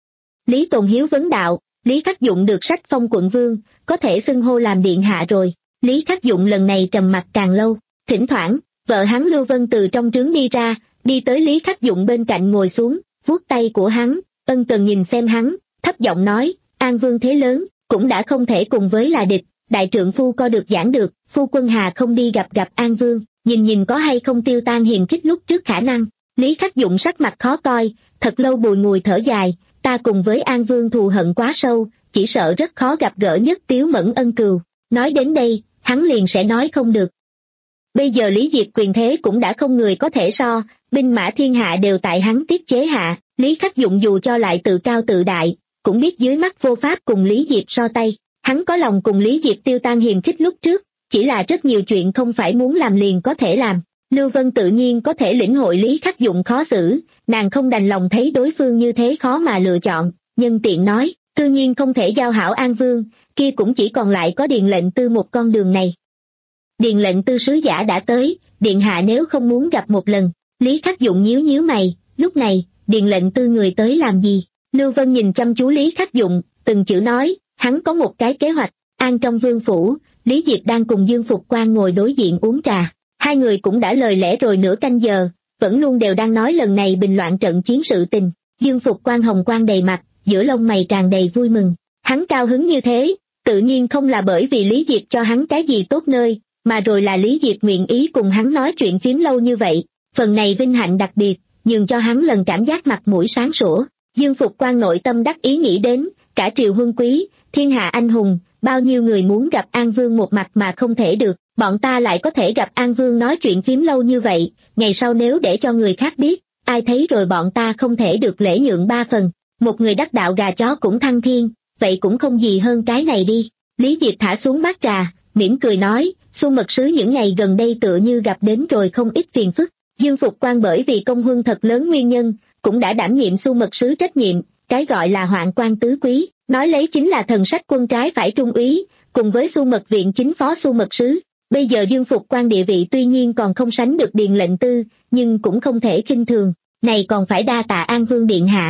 Lý Tồn Hiếu vấn đạo. Lý Khắc Dụng được sách phong quận vương, có thể xưng hô làm điện hạ rồi. Lý Khắc Dụng lần này trầm mặc càng lâu, thỉnh thoảng, vợ hắn Lưu Vân từ trong trướng đi ra, đi tới Lý Khắc Dụng bên cạnh ngồi xuống, vuốt tay của hắn, ân cần nhìn xem hắn, thấp giọng nói, An Vương thế lớn, cũng đã không thể cùng với là địch, đại trượng phu co được giảng được, phu quân hà không đi gặp gặp An Vương, nhìn nhìn có hay không tiêu tan hiền khích lúc trước khả năng. Lý Khắc Dụng sắc mặt khó coi, thật lâu bùi ngùi thở dài, ta cùng với An Vương thù hận quá sâu, chỉ sợ rất khó gặp gỡ nhất Tiếu Mẫn ân cừu. Nói đến đây, hắn liền sẽ nói không được. Bây giờ Lý Diệp quyền thế cũng đã không người có thể so, binh mã thiên hạ đều tại hắn tiết chế hạ, Lý Khắc Dụng dù cho lại tự cao tự đại, cũng biết dưới mắt vô pháp cùng Lý Diệp so tay, hắn có lòng cùng Lý Diệp tiêu tan hiềm khích lúc trước, chỉ là rất nhiều chuyện không phải muốn làm liền có thể làm. Lưu Vân tự nhiên có thể lĩnh hội Lý Khắc Dụng khó xử, nàng không đành lòng thấy đối phương như thế khó mà lựa chọn, nhân tiện nói, tự nhiên không thể giao hảo An Vương, kia cũng chỉ còn lại có Điền lệnh tư một con đường này. Điền lệnh tư sứ giả đã tới, điện hạ nếu không muốn gặp một lần. Lý Khắc Dụng nhíu nhíu mày, lúc này, Điền lệnh tư người tới làm gì? Lưu Vân nhìn chăm chú Lý Khắc Dụng, từng chữ nói, hắn có một cái kế hoạch. An trong vương phủ, Lý Diệp đang cùng Dương Phục Quan ngồi đối diện uống trà. Hai người cũng đã lời lẽ rồi nửa canh giờ, vẫn luôn đều đang nói lần này bình loạn trận chiến sự tình. Dương Phục Quan hồng quang đầy mặt, giữa lông mày tràn đầy vui mừng. Hắn cao hứng như thế, tự nhiên không là bởi vì Lý Diệp cho hắn cái gì tốt nơi, mà rồi là Lý Diệp nguyện ý cùng hắn nói chuyện phím lâu như vậy. Phần này vinh hạnh đặc biệt, nhường cho hắn lần cảm giác mặt mũi sáng sủa. Dương Phục Quan nội tâm đắc ý nghĩ đến, cả triều huân quý, thiên hạ anh hùng, bao nhiêu người muốn gặp An Vương một mặt mà không thể được, bọn ta lại có thể gặp An Vương nói chuyện phím lâu như vậy, ngày sau nếu để cho người khác biết, ai thấy rồi bọn ta không thể được lễ nhượng ba phần, một người đắc đạo gà chó cũng thăng thiên, vậy cũng không gì hơn cái này đi. Lý Diệp thả xuống bát trà, mỉm cười nói, Xu mật sứ những ngày gần đây tựa như gặp đến rồi không ít phiền phức. Dương Phục Quan bởi vì công huân thật lớn nguyên nhân, cũng đã đảm nhiệm Xu mật sứ trách nhiệm, cái gọi là hoạn quan tứ quý, nói lấy chính là thần sách quân trái phải trung úy, cùng với Xu mật viện chính phó Xu mật sứ. Bây giờ Dương Phục Quan địa vị tuy nhiên còn không sánh được Điền lệnh tư, nhưng cũng không thể khinh thường, này còn phải đa tạ An Vương điện hạ.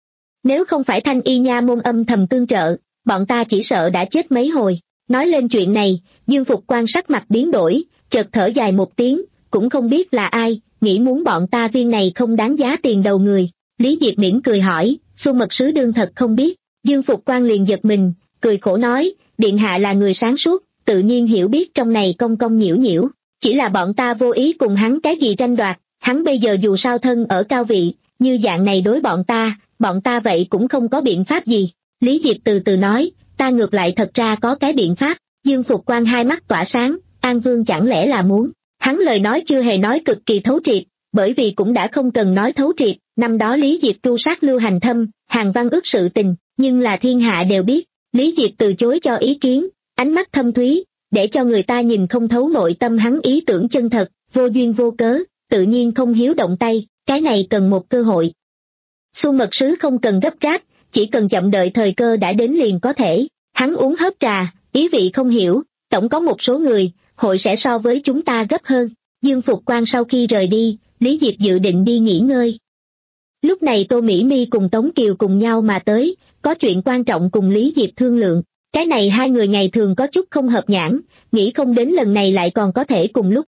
Nếu không phải Thanh Y nha môn âm thầm tương trợ, bọn ta chỉ sợ đã chết mấy hồi. Nói lên chuyện này, Dương Phục Quan sắc mặt biến đổi, chợt thở dài một tiếng, cũng không biết là ai, nghĩ muốn bọn ta viên này không đáng giá tiền đầu người. Lý Diệp mỉm cười hỏi, Xu mật sứ đương thật không biết. Dương Phục Quan liền giật mình, cười khổ nói, điện hạ là người sáng suốt, tự nhiên hiểu biết trong này công công nhiễu nhiễu, chỉ là bọn ta vô ý cùng hắn cái gì tranh đoạt, hắn bây giờ dù sao thân ở cao vị, như dạng này đối bọn ta, bọn ta vậy cũng không có biện pháp gì. Lý Diệp từ từ nói, ta ngược lại thật ra có cái biện pháp. Dương Phục Quan hai mắt tỏa sáng, An Vương chẳng lẽ là muốn. Hắn lời nói chưa hề nói cực kỳ thấu triệt, bởi vì cũng đã không cần nói thấu triệt, năm đó Lý Diệp tru sát Lưu Hành Thâm, Hàn Văn Ước sự tình, nhưng là thiên hạ đều biết, Lý Diệp từ chối cho ý kiến, ánh mắt thâm thúy, để cho người ta nhìn không thấu nội tâm hắn ý tưởng chân thật, vô duyên vô cớ, tự nhiên không hiếu động tay, cái này cần một cơ hội. Xu mật sứ không cần gấp gáp, chỉ cần chậm đợi thời cơ đã đến liền có thể. Hắn uống hớp trà, ý vị không hiểu, tổng có một số người, hội sẽ so với chúng ta gấp hơn. Dương Phục Quan sau khi rời đi, Lý Diệp dự định đi nghỉ ngơi. Lúc này Tô Mỹ Mi cùng Tống Kiều cùng nhau mà tới, có chuyện quan trọng cùng Lý Diệp thương lượng. Cái này hai người ngày thường có chút không hợp nhãn, nghĩ không đến lần này lại còn có thể cùng lúc.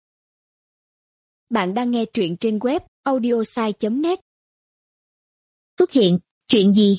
Bạn đang nghe truyện trên web audiosai chấm net.
Xuất hiện, chuyện gì?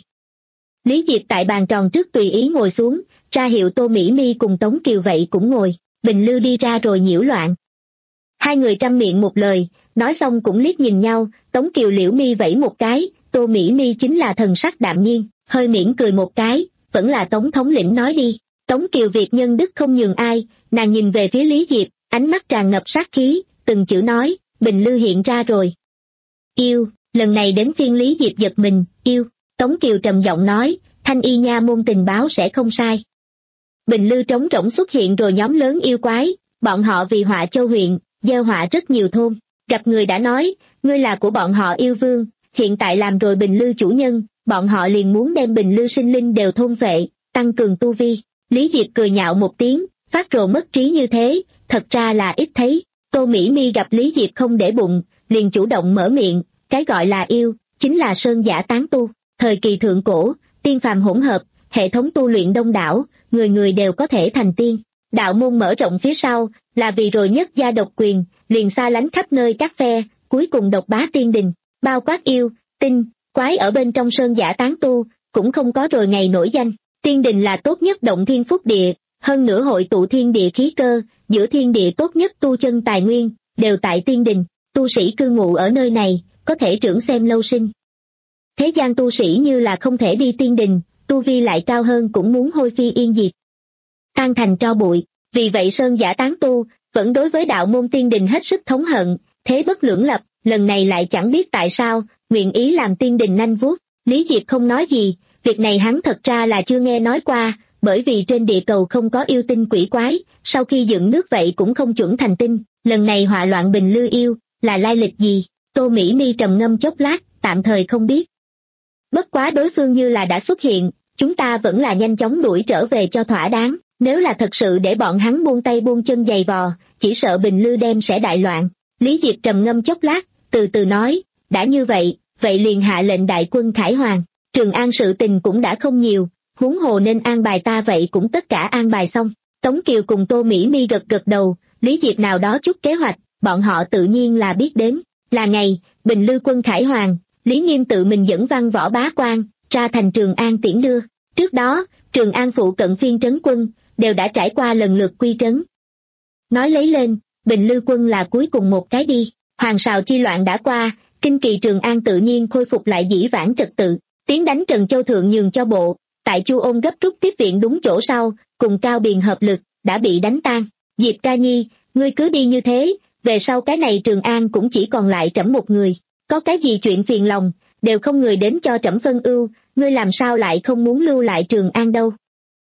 Lý Diệp tại bàn tròn trước tùy ý ngồi xuống, ra hiệu Tô Mỹ Mi cùng Tống Kiều vậy cũng ngồi, Bình Lư đi ra rồi nhiễu loạn. Hai người trăm miệng một lời, nói xong cũng liếc nhìn nhau, Tống Kiều liễu mi vẫy một cái, Tô Mỹ Mi chính là thần sắc đạm nhiên, hơi mỉm cười một cái, vẫn là Tống thống lĩnh nói đi. Tống Kiều việc nhân đức không nhường ai, nàng nhìn về phía Lý Diệp, ánh mắt tràn ngập sát khí, từng chữ nói, Bình Lư hiện ra rồi. Yêu, lần này đến phiên Lý Diệp giật mình, yêu, Tống Kiều trầm giọng nói, Thanh Y nha môn tình báo sẽ không sai. Bình Lư trống rỗng xuất hiện rồi nhóm lớn yêu quái, bọn họ vì Họa Châu huyện, gieo họa rất nhiều thôn, gặp người đã nói, ngươi là của bọn họ yêu vương, hiện tại làm rồi Bình Lư chủ nhân, bọn họ liền muốn đem Bình Lư sinh linh đều thôn vệ, tăng cường tu vi. Lý Diệp cười nhạo một tiếng, phát rồ mất trí như thế, thật ra là ít thấy. Tô Mỹ Mi gặp Lý Diệp không để bụng, liền chủ động mở miệng, cái gọi là yêu, chính là sơn giả tán tu. Thời kỳ thượng cổ, tiên phàm hỗn hợp, hệ thống tu luyện đông đảo, người người đều có thể thành tiên. Đạo môn mở rộng phía sau, là vì rồi nhất gia độc quyền, liền xa lánh khắp nơi các phe, cuối cùng độc bá tiên đình. Bao quát yêu, tinh, quái ở bên trong sơn giả tán tu, cũng không có rồi ngày nổi danh. Tiên đình là tốt nhất động thiên phúc địa, hơn nữa hội tụ thiên địa khí cơ, giữa thiên địa tốt nhất tu chân tài nguyên, đều tại tiên đình. Tu sĩ cư ngụ ở nơi này, có thể trưởng xem lâu sinh. Thế gian tu sĩ như là không thể đi tiên đình, tu vi lại cao hơn cũng muốn hôi phi yên diệt, tan thành tro bụi. Vì vậy sơn giả tán tu vẫn đối với đạo môn tiên đình hết sức thống hận, thế bất lưỡng lập, lần này lại chẳng biết tại sao nguyện ý làm tiên đình nanh vuốt. Lý Diệp không nói gì, việc này hắn thật ra là chưa nghe nói qua, bởi vì trên địa cầu không có yêu tinh quỷ quái, sau khi dựng nước vậy cũng không chuẩn thành tinh. Lần này họa loạn Bình Lư yêu là lai lịch gì? Tô Mỹ Mi trầm ngâm chốc lát, tạm thời không biết. Bất quá đối phương như là đã xuất hiện, chúng ta vẫn là nhanh chóng đuổi trở về cho thỏa đáng. Nếu là thật sự để bọn hắn buông tay buông chân giày vò, chỉ sợ Bình Lư đem sẽ đại loạn. Lý Diệp trầm ngâm chốc lát, từ từ nói, đã như vậy, vậy liền hạ lệnh đại quân khải hoàn. Trường An sự tình cũng đã không nhiều, huống hồ nên an bài ta vậy cũng tất cả an bài xong. Tống Kiều cùng Tô Mỹ Mi gật gật đầu, Lý Diệp nào đó chút kế hoạch, bọn họ tự nhiên là biết đến. Là ngày, Bình Lư quân khải hoàn, Lý Nghiêm tự mình dẫn văn võ bá quan, ra thành Trường An tiễn đưa. Trước đó, Trường An phụ cận phiên trấn quân, đều đã trải qua lần lượt quy trấn. Nói lấy lên, Bình Lư quân là cuối cùng một cái đi, Hoàng Sào chi loạn đã qua, kinh kỳ Trường An tự nhiên khôi phục lại dĩ vãng trật tự, tiến đánh Trần Châu Thượng nhường cho bộ, tại Chu Ôn gấp rút tiếp viện đúng chỗ sau, cùng Cao Biền hợp lực, đã bị đánh tan. Diệp Ca Nhi, ngươi cứ đi như thế, về sau cái này Trường An cũng chỉ còn lại trẫm một người, có cái gì chuyện phiền lòng, đều không người đến cho trẫm phân ưu, ngươi làm sao lại không muốn lưu lại Trường An đâu.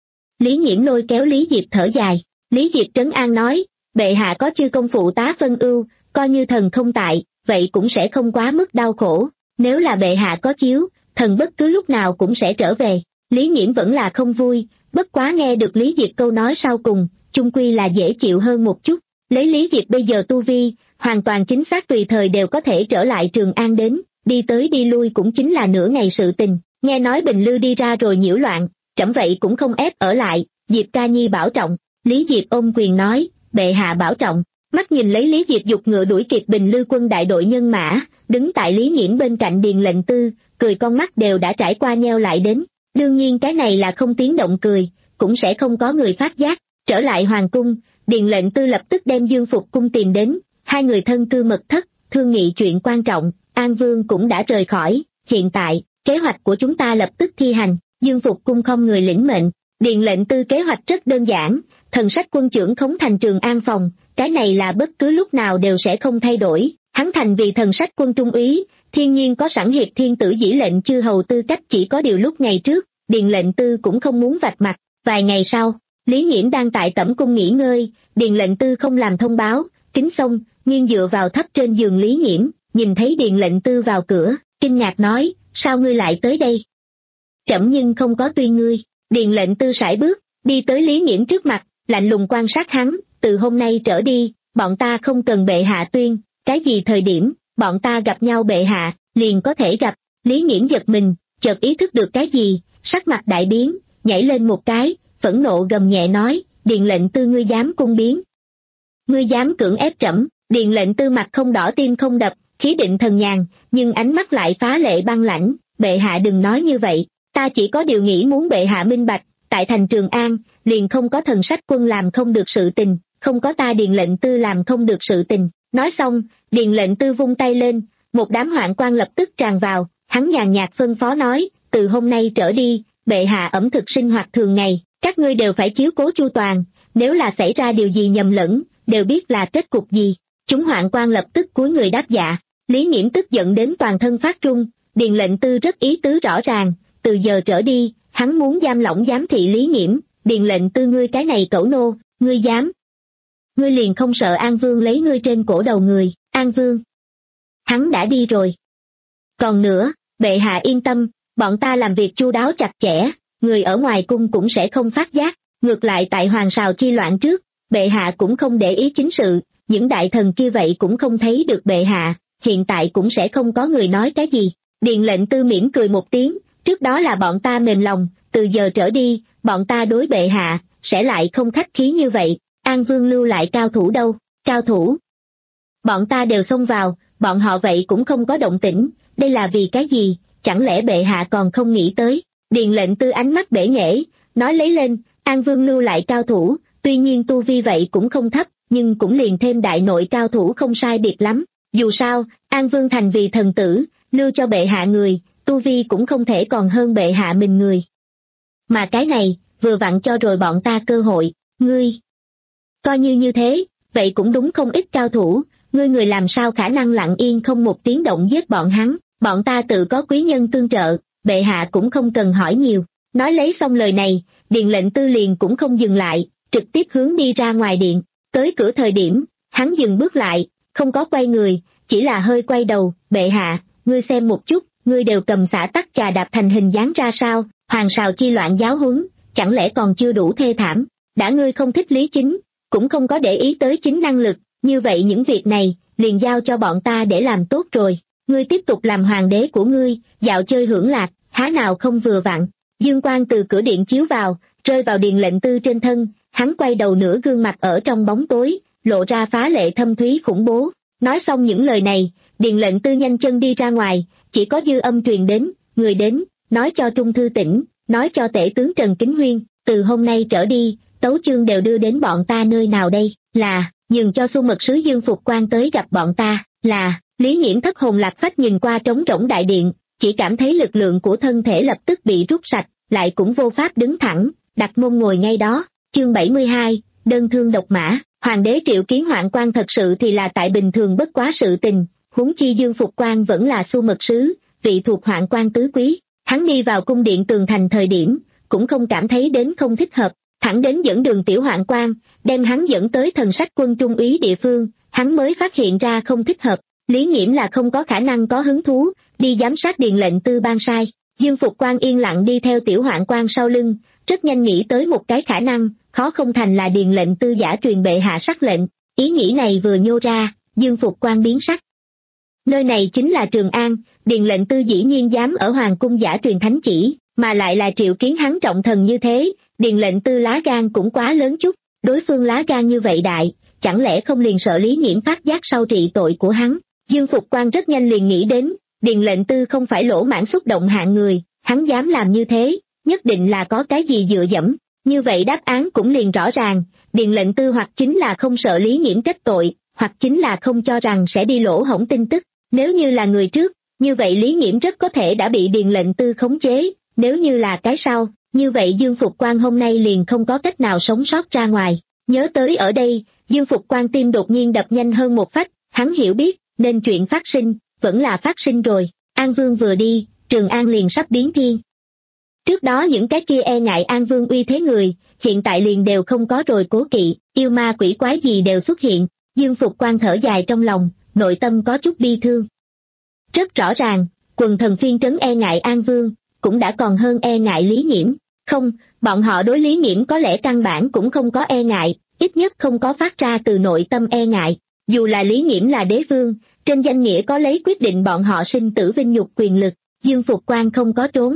Lý Nghiễm lôi kéo Lý Diệp thở dài, Lý Diệp trấn an nói, bệ hạ có chư công phụ tá phân ưu, coi như thần không tại, vậy cũng sẽ không quá mức đau khổ, nếu là bệ hạ có chiếu, thần bất cứ lúc nào cũng sẽ trở về. Lý Nghiễm vẫn là không vui, bất quá nghe được Lý Diệp câu nói sau cùng, chung quy là dễ chịu hơn một chút. Lấy Lý Diệp bây giờ tu vi, hoàn toàn chính xác tùy thời đều có thể trở lại Trường An đến, đi tới đi lui cũng chính là nửa ngày sự tình. Nghe nói Bình Lư đi ra rồi nhiễu loạn, trẫm vậy cũng không ép ở lại, Diệp Ca Nhi bảo trọng. Lý Diệp ôm quyền nói, bệ hạ bảo trọng. Mắt nhìn lấy Lý Diệp dục ngựa đuổi kịp Bình Lư quân đại đội nhân mã, đứng tại Lý Nghiễm bên cạnh Điền Lệnh Tư, cười con mắt đều đã trải qua nheo lại đến. Đương nhiên cái này là không tiếng động cười, cũng sẽ không có người phát giác. Trở lại hoàng cung, Điền Lệnh Tư lập tức đem Dương Phục cung tìm đến, hai người thân cư mật thất, thương nghị chuyện quan trọng. An Vương cũng đã rời khỏi, hiện tại, kế hoạch của chúng ta lập tức thi hành. Dương Phục cung không người lĩnh mệnh. Điền Lệnh Tư kế hoạch rất đơn giản, thần sách quân trưởng khống thành Trường An phòng, cái này là bất cứ lúc nào đều sẽ không thay đổi. Hắn thành vì thần sách quân trung úy, thiên nhiên có sẵn hiệp thiên tử dĩ lệnh chư hầu tư cách, chỉ có điều lúc ngày trước, Điền lệnh tư cũng không muốn vạch mặt. Vài ngày sau, Lý Nghiễm đang tại tẩm cung nghỉ ngơi, Điền lệnh tư không làm thông báo, kính xong, nghiêng dựa vào thấp trên giường Lý Nghiễm, nhìn thấy Điền lệnh tư vào cửa, kinh ngạc nói, sao ngươi lại tới đây? Trẫm nhưng không có tuy ngươi. Điền lệnh tư sải bước, đi tới Lý Nghiễm trước mặt, lạnh lùng quan sát hắn, từ hôm nay trở đi, bọn ta không cần bệ hạ tuyên, cái gì thời điểm, bọn ta gặp nhau bệ hạ, liền có thể gặp. Lý Nghiễm giật mình, chợt ý thức được cái gì, sắc mặt đại biến, nhảy lên một cái, phẫn nộ gầm nhẹ nói, Điền lệnh tư ngươi dám cung biến. Ngươi dám cưỡng ép trẫm. Điền lệnh tư mặt không đỏ tim không đập, khí định thần nhàn, nhưng ánh mắt lại phá lệ băng lãnh, bệ hạ đừng nói như vậy, ta chỉ có điều nghĩ muốn bệ hạ minh bạch, tại thành Trường An, liền không có thần sách quân làm không được sự tình, không có ta Điền lệnh tư làm không được sự tình. Nói xong, Điền lệnh tư vung tay lên, một đám hoạn quan lập tức tràn vào, hắn nhàn nhạt phân phó nói, từ hôm nay trở đi, bệ hạ ẩm thực sinh hoạt thường ngày, các ngươi đều phải chiếu cố chu toàn, nếu là xảy ra điều gì nhầm lẫn, đều biết là kết cục gì. Chúng hoạn quan lập tức cúi người đáp dạ. Lý Nghiễm tức giận đến toàn thân phát run, Điền lệnh tư rất ý tứ rõ ràng, từ giờ trở đi, hắn muốn giam lỏng giám thị Lý Nghiễm. Điền lệnh tư ngươi cái này cẩu nô, ngươi dám? Ngươi liền không sợ An Vương lấy ngươi trên cổ đầu người? An Vương? Hắn đã đi rồi. Còn nữa, bệ hạ yên tâm, bọn ta làm việc chu đáo chặt chẽ, người ở ngoài cung cũng sẽ không phát giác. Ngược lại tại hoàng sào chi loạn trước, bệ hạ cũng không để ý chính sự, những đại thần kia vậy cũng không thấy được bệ hạ, hiện tại cũng sẽ không có người nói cái gì. Điền lệnh tư mỉm cười một tiếng, trước đó là bọn ta mềm lòng, từ giờ trở đi, bọn ta đối bệ hạ, sẽ lại không khách khí như vậy. An Vương lưu lại cao thủ đâu? Cao thủ? Bọn ta đều xông vào, bọn họ vậy cũng không có động tĩnh, đây là vì cái gì, chẳng lẽ bệ hạ còn không nghĩ tới? Điền lệnh tư ánh mắt bể nghễ, nói lấy lên, An Vương lưu lại cao thủ, tuy nhiên tu vi vậy cũng không thấp, nhưng cũng liền thêm đại nội cao thủ không sai biệt lắm. Dù sao, An Vương thành vì thần tử, lưu cho bệ hạ người, tu vi cũng không thể còn hơn bệ hạ mình người. Mà cái này, vừa vặn cho rồi bọn ta cơ hội, ngươi. Coi như như thế, vậy cũng đúng không ít cao thủ, ngươi người làm sao khả năng lặng yên không một tiếng động giết bọn hắn, bọn ta tự có quý nhân tương trợ, bệ hạ cũng không cần hỏi nhiều. Nói lấy xong lời này, Điền lệnh tư liền cũng không dừng lại, trực tiếp hướng đi ra ngoài điện. Tới cửa thời điểm, hắn dừng bước lại, không có quay người, chỉ là hơi quay đầu, bệ hạ, ngươi xem một chút, ngươi đều cầm xả tắc trà đạp thành hình dáng ra sao, hoàng sào chi loạn giáo huấn, chẳng lẽ còn chưa đủ thê thảm, đã ngươi không thích Lý Chính, cũng không có để ý tới chính năng lực, như vậy những việc này, liền giao cho bọn ta để làm tốt rồi, ngươi tiếp tục làm hoàng đế của ngươi, dạo chơi hưởng lạc, há nào không vừa vặn. Dương quang từ cửa điện chiếu vào, rơi vào Điền lệnh tư trên thân, hắn quay đầu nửa gương mặt ở trong bóng tối, lộ ra phá lệ thâm thúy khủng bố. Nói xong những lời này, Điền lệnh tư nhanh chân đi ra ngoài, chỉ có dư âm truyền đến, người đến, nói cho Trung Thư Tỉnh, nói cho tể tướng Trần Kính Huyên, từ hôm nay trở đi, tấu chương đều đưa đến bọn ta nơi nào đây, là, nhường cho Xu Mật sứ Dương Phục Quan tới gặp bọn ta, là, Lý Nghiễm thất hồn lạc phách nhìn qua trống rỗng đại điện, chỉ cảm thấy lực lượng của thân thể lập tức bị rút sạch, lại cũng vô pháp đứng thẳng, đặt mông ngồi ngay đó. Chương bảy mươi hai, đơn thương độc mã. Hoàng đế triệu kiến hoạn quan thật sự thì là tại bình thường bất quá sự tình, huống chi Dương Phục Quan vẫn là Xu Mật sứ, vị thuộc hoạn quan tứ quý. Hắn đi vào cung điện tường thành thời điểm, cũng không cảm thấy đến không thích hợp, thẳng đến dẫn đường tiểu hoạn quan, đem hắn dẫn tới thần sách quân trung úy địa phương, hắn mới phát hiện ra không thích hợp. Lý Nghiễm là không có khả năng có hứng thú đi giám sát Điền lệnh tư ban sai. Dương Phục Quan yên lặng đi theo tiểu hoạn quan sau lưng, rất nhanh nghĩ tới một cái khả năng, khó không thành là Điền lệnh tư giả truyền bệ hạ sắc lệnh. Ý nghĩ này vừa nhô ra, Dương Phục Quan biến sắc. Nơi này chính là Trường An, Điền lệnh tư dĩ nhiên dám ở hoàng cung giả truyền thánh chỉ, mà lại là triệu kiến hắn trọng thần như thế, Điền lệnh tư lá gan cũng quá lớn chút, đối phương lá gan như vậy đại, chẳng lẽ không liền sợ Lý Nghiễm phát giác sau trị tội của hắn. Dương Phục Quan rất nhanh liền nghĩ đến, Điền lệnh tư không phải lỗ mãng xúc động hạng người, hắn dám làm như thế, nhất định là có cái gì dựa dẫm. Như vậy đáp án cũng liền rõ ràng, Điền lệnh tư hoặc chính là không sợ Lý Nghiễm trách tội, hoặc chính là không cho rằng sẽ đi lỗ hổng tin tức. Nếu như là người trước, như vậy Lý Nghiễm rất có thể đã bị Điền lệnh tư khống chế, nếu như là cái sau, như vậy Dương Phục Quan hôm nay liền không có cách nào sống sót ra ngoài. Nhớ tới ở đây, Dương Phục Quan tim đột nhiên đập nhanh hơn một phách, hắn hiểu biết, nên chuyện phát sinh, vẫn là phát sinh rồi. An Vương vừa đi, Trường An liền sắp biến thiên. Trước đó những cái kia e ngại An Vương uy thế người, hiện tại liền đều không có rồi cố kỵ, yêu ma quỷ quái gì đều xuất hiện. Dương Phục Quan thở dài trong lòng, nội tâm có chút bi thương. Rất rõ ràng, quần thần phiên trấn e ngại An Vương, cũng đã còn hơn e ngại Lý Nghiễm. Không, bọn họ đối Lý Nghiễm có lẽ căn bản cũng không có e ngại, ít nhất không có phát ra từ nội tâm e ngại. Dù là Lý Nghiễm là đế vương, trên danh nghĩa có lấy quyết định bọn họ sinh tử vinh nhục quyền lực, Dương Phục Quan không có trốn.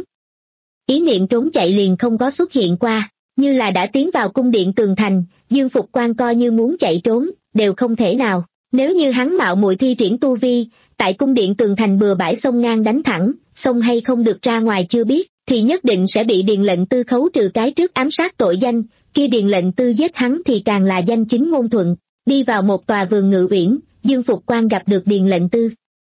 Ý niệm trốn chạy liền không có xuất hiện qua, như là đã tiến vào cung điện tường thành, Dương Phục Quan coi như muốn chạy trốn, đều không thể nào. Nếu như hắn mạo muội thi triển tu vi, tại cung điện tường thành bừa bãi sông ngang đánh thẳng, sông hay không được ra ngoài chưa biết, thì nhất định sẽ bị Điền lệnh tư khấu trừ cái trước ám sát tội danh, kia Điền lệnh tư giết hắn thì càng là danh chính ngôn thuận. Đi vào một tòa vườn ngự uyển, Dương Phục Quan gặp được Điền lệnh tư.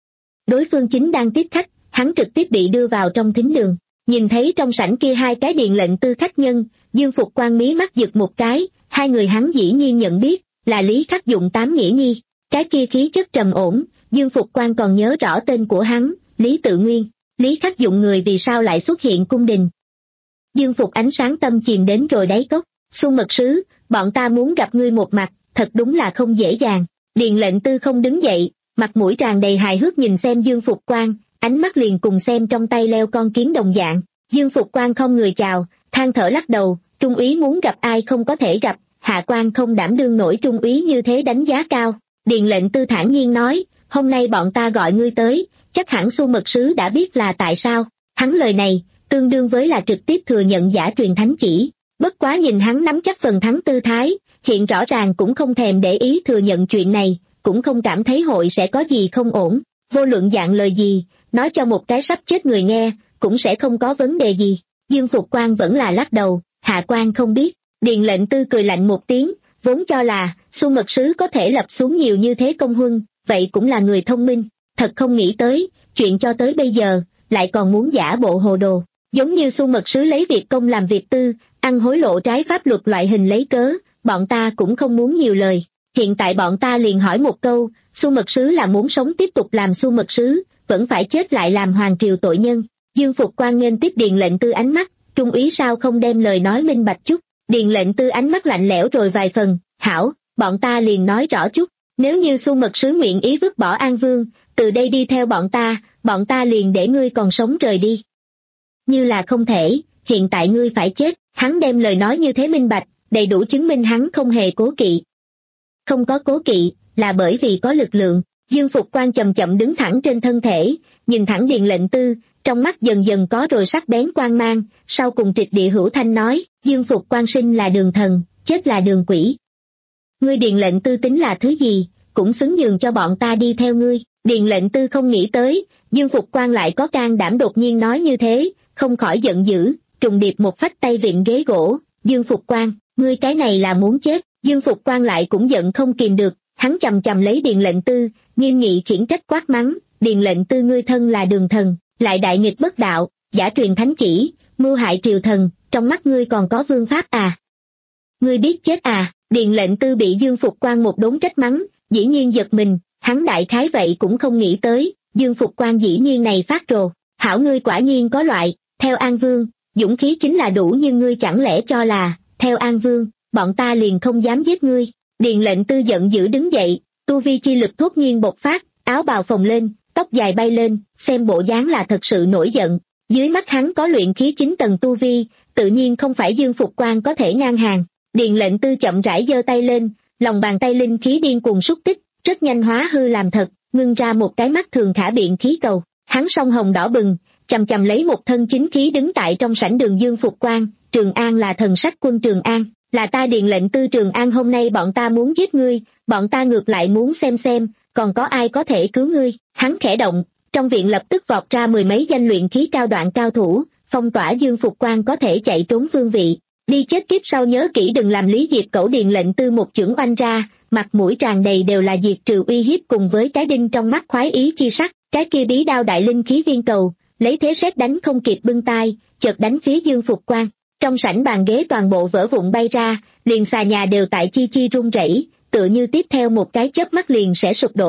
Đối phương chính đang tiếp khách, hắn trực tiếp bị đưa vào trong thính đường. Nhìn thấy trong sảnh kia hai cái Điền lệnh tư khách nhân, Dương Phục Quan mí mắt giật một cái, hai người hắn dĩ nhiên nhận biết, là Lý Khắc Dụng Tám Nghĩa Nhi. Cái kia khí chất trầm ổn, Dương Phục Quan còn nhớ rõ tên của hắn, Lý Tự Nguyên. Lý Khắc Dụng người vì sao lại xuất hiện cung đình? Dương Phục ánh sáng tâm chìm đến rồi đáy cốc. Xu mật sứ, bọn ta muốn gặp ngươi một mặt, thật đúng là không dễ dàng. Điền lệnh tư không đứng dậy, mặt mũi tràn đầy hài hước nhìn xem Dương Phục Quan, ánh mắt liền cùng xem trong tay leo con kiến đồng dạng. Dương Phục Quan không người chào, than thở lắc đầu, trung úy muốn gặp ai không có thể gặp, hạ quan không đảm đương nổi trung úy như thế đánh giá cao. Điền lệnh tư thản nhiên nói, hôm nay bọn ta gọi ngươi tới, chắc hẳn Xu mật sứ đã biết là tại sao. Hắn lời này, tương đương với là trực tiếp thừa nhận giả truyền thánh chỉ, bất quá nhìn hắn nắm chắc phần thắng tư thái, hiện rõ ràng cũng không thèm để ý thừa nhận chuyện này, cũng không cảm thấy hội sẽ có gì không ổn. Vô luận dạng lời gì, nói cho một cái sắp chết người nghe, cũng sẽ không có vấn đề gì. Dương Phục Quan vẫn là lắc đầu, hạ quan không biết. Điền lệnh tư cười lạnh một tiếng, vốn cho là Xu mật sứ có thể lập xuống nhiều như thế công huân, vậy cũng là người thông minh, thật không nghĩ tới, chuyện cho tới bây giờ, lại còn muốn giả bộ hồ đồ. Giống như Xu mật sứ lấy việc công làm việc tư, ăn hối lộ trái pháp luật loại hình lấy cớ, bọn ta cũng không muốn nhiều lời. Hiện tại bọn ta liền hỏi một câu, Xu mật sứ là muốn sống tiếp tục làm Xu mật sứ, vẫn phải chết lại làm hoàng triều tội nhân. Dương Phục Quan nghênh tiếp Điền lệnh tư ánh mắt, trung úy sao không đem lời nói minh bạch chút. Điền lệnh tư ánh mắt lạnh lẽo rồi vài phần, hảo, bọn ta liền nói rõ chút. Nếu như Xu mật sứ nguyện ý vứt bỏ An Vương, từ đây đi theo bọn ta, bọn ta liền để ngươi còn sống rời đi. Như là không thể, hiện tại ngươi phải chết. Hắn đem lời nói như thế minh bạch, đầy đủ chứng minh hắn không hề cố kỵ. Không có cố kỵ, là bởi vì có lực lượng. Dương Phục Quan chậm chậm đứng thẳng trên thân thể, nhìn thẳng Điền lệnh tư, trong mắt dần dần có rồi sắc bén quang mang, sau cùng trịch địa hữu thanh nói, Dương Phục Quan sinh là đường thần, chết là đường quỷ. Ngươi Điền lệnh tư tính là thứ gì, cũng xứng nhường cho bọn ta đi theo ngươi. Điền lệnh tư không nghĩ tới, Dương Phục Quan lại có can đảm đột nhiên nói như thế, không khỏi giận dữ, trùng điệp một phách tay vịn ghế gỗ. Dương Phục Quan, ngươi cái này là muốn chết. Dương Phục Quan lại cũng giận không kìm được, hắn chầm chầm lấy Điền lệnh tư, nghiêm nghị khiển trách quát mắng, Điền lệnh tư ngươi thân là đường thần, lại đại nghịch bất đạo, giả truyền thánh chỉ, mưu hại triều thần, trong mắt ngươi còn có vương pháp à? Ngươi biết chết à? Điền lệnh tư bị Dương Phục Quan một đốn trách mắng, dĩ nhiên giật mình, hắn đại khái vậy cũng không nghĩ tới, Dương Phục Quan dĩ nhiên này phát rồ, hảo ngươi quả nhiên có loại, theo An Vương, dũng khí chính là đủ nhưng ngươi chẳng lẽ cho là, theo An Vương, bọn ta liền không dám giết ngươi. Điền lệnh tư giận dữ đứng dậy, tu vi chi lực thốt nhiên bộc phát, áo bào phồng lên, tóc dài bay lên, xem bộ dáng là thật sự nổi giận. Dưới mắt hắn có luyện khí chín tầng tu vi, tự nhiên không phải Dương Phục Quan có thể ngang hàng. Điền lệnh tư chậm rãi giơ tay lên, lòng bàn tay linh khí điên cuồng xúc tích, rất nhanh hóa hư làm thật, ngưng ra một cái mắt thường khả biện khí cầu. Hắn song hồng đỏ bừng, chầm chầm lấy một thân chính khí đứng tại trong sảnh đường Dương Phục Quan. Trường An là thần sách quân Trường An, là ta Điền lệnh tư Trường An, hôm nay bọn ta muốn giết ngươi, bọn ta ngược lại muốn xem xem, còn có ai có thể cứu ngươi. Hắn khẽ động, trong viện lập tức vọt ra mười mấy danh luyện khí cao đoạn cao thủ, phong tỏa Dương Phục Quan có thể chạy trốn phương vị. Đi chết kiếp sau nhớ kỹ đừng làm Lý Diệp cẩu. Điền lệnh tư một chưởng oanh ra, mặt mũi tràn đầy đều là diệt trừ uy hiếp cùng với cái đinh trong mắt khoái ý chi sắc. Cái kia bí đao đại linh khí viên cầu, lấy thế sét đánh không kịp bưng tay, chợt đánh phía Dương Phục Quan. Trong sảnh bàn ghế toàn bộ vỡ vụn bay ra, liền xà nhà đều tại chi chi rung rẩy, tựa như tiếp theo một cái chớp mắt liền sẽ sụp đổ.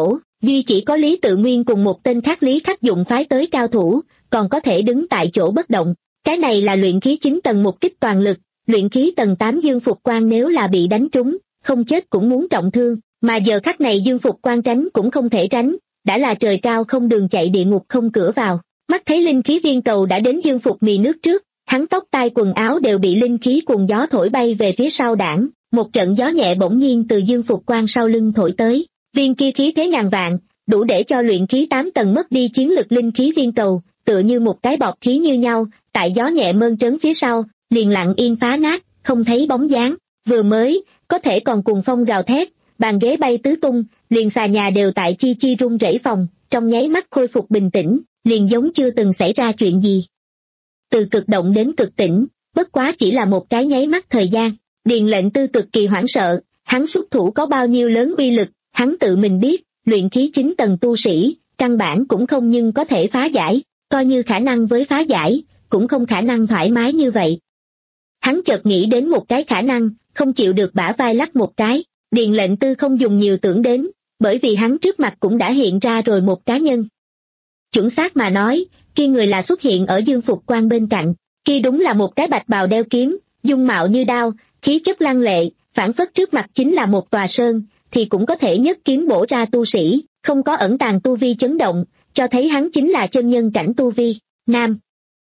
duy chỉ có Lý Tự Nguyên cùng một tên khác Lý Khắc Dụng phái tới cao thủ, còn có thể đứng tại chỗ bất động. Cái này là luyện khí chín tầng một kích toàn lực, luyện khí tầng tám Dương Phục Quan nếu là bị đánh trúng, không chết cũng muốn trọng thương, mà giờ khắc này Dương Phục Quan tránh cũng không thể tránh, đã là trời cao không đường chạy địa ngục không cửa vào. Mắt thấy linh khí viên cầu đã đến Dương Phục Mì nước trước, hắn tóc tai quần áo đều bị linh khí cuồng gió thổi bay về phía sau đảng, một trận gió nhẹ bỗng nhiên từ Dương Phục Quan sau lưng thổi tới, viên kia khí thế ngàn vạn, đủ để cho luyện khí tám tầng mất đi chiến lực linh khí viên cầu, tựa như một cái bọt khí như nhau, tại gió nhẹ mơn trớn phía sau, liền lặng yên phá nát, không thấy bóng dáng, vừa mới, có thể còn cùng phong gào thét, bàn ghế bay tứ tung, liền xà nhà đều tại chi chi rung rẩy phòng, trong nháy mắt khôi phục bình tĩnh, liền giống chưa từng xảy ra chuyện gì. Từ cực động đến cực tĩnh, bất quá chỉ là một cái nháy mắt thời gian, Điền Lệnh Tư cực kỳ hoảng sợ, hắn xuất thủ có bao nhiêu lớn uy lực, hắn tự mình biết, luyện khí chín tầng tu sĩ, căn bản cũng không nhưng có thể phá giải, coi như khả năng với phá giải, cũng không khả năng thoải mái như vậy. Hắn chợt nghĩ đến một cái khả năng, không chịu được bả vai lắc một cái, Điền Lệnh Tư không dùng nhiều tưởng đến, bởi vì hắn trước mặt cũng đã hiện ra rồi một cá nhân. Chuẩn xác mà nói, kia người là xuất hiện ở Dương Phục Quan bên cạnh, kia đúng là một cái bạch bào đeo kiếm, dung mạo như đao, khí chất lăng lệ, phản phất trước mặt chính là một tòa sơn, thì cũng có thể nhất kiếm bổ ra tu sĩ, không có ẩn tàng tu vi chấn động, cho thấy hắn chính là chân nhân cảnh tu vi. Nam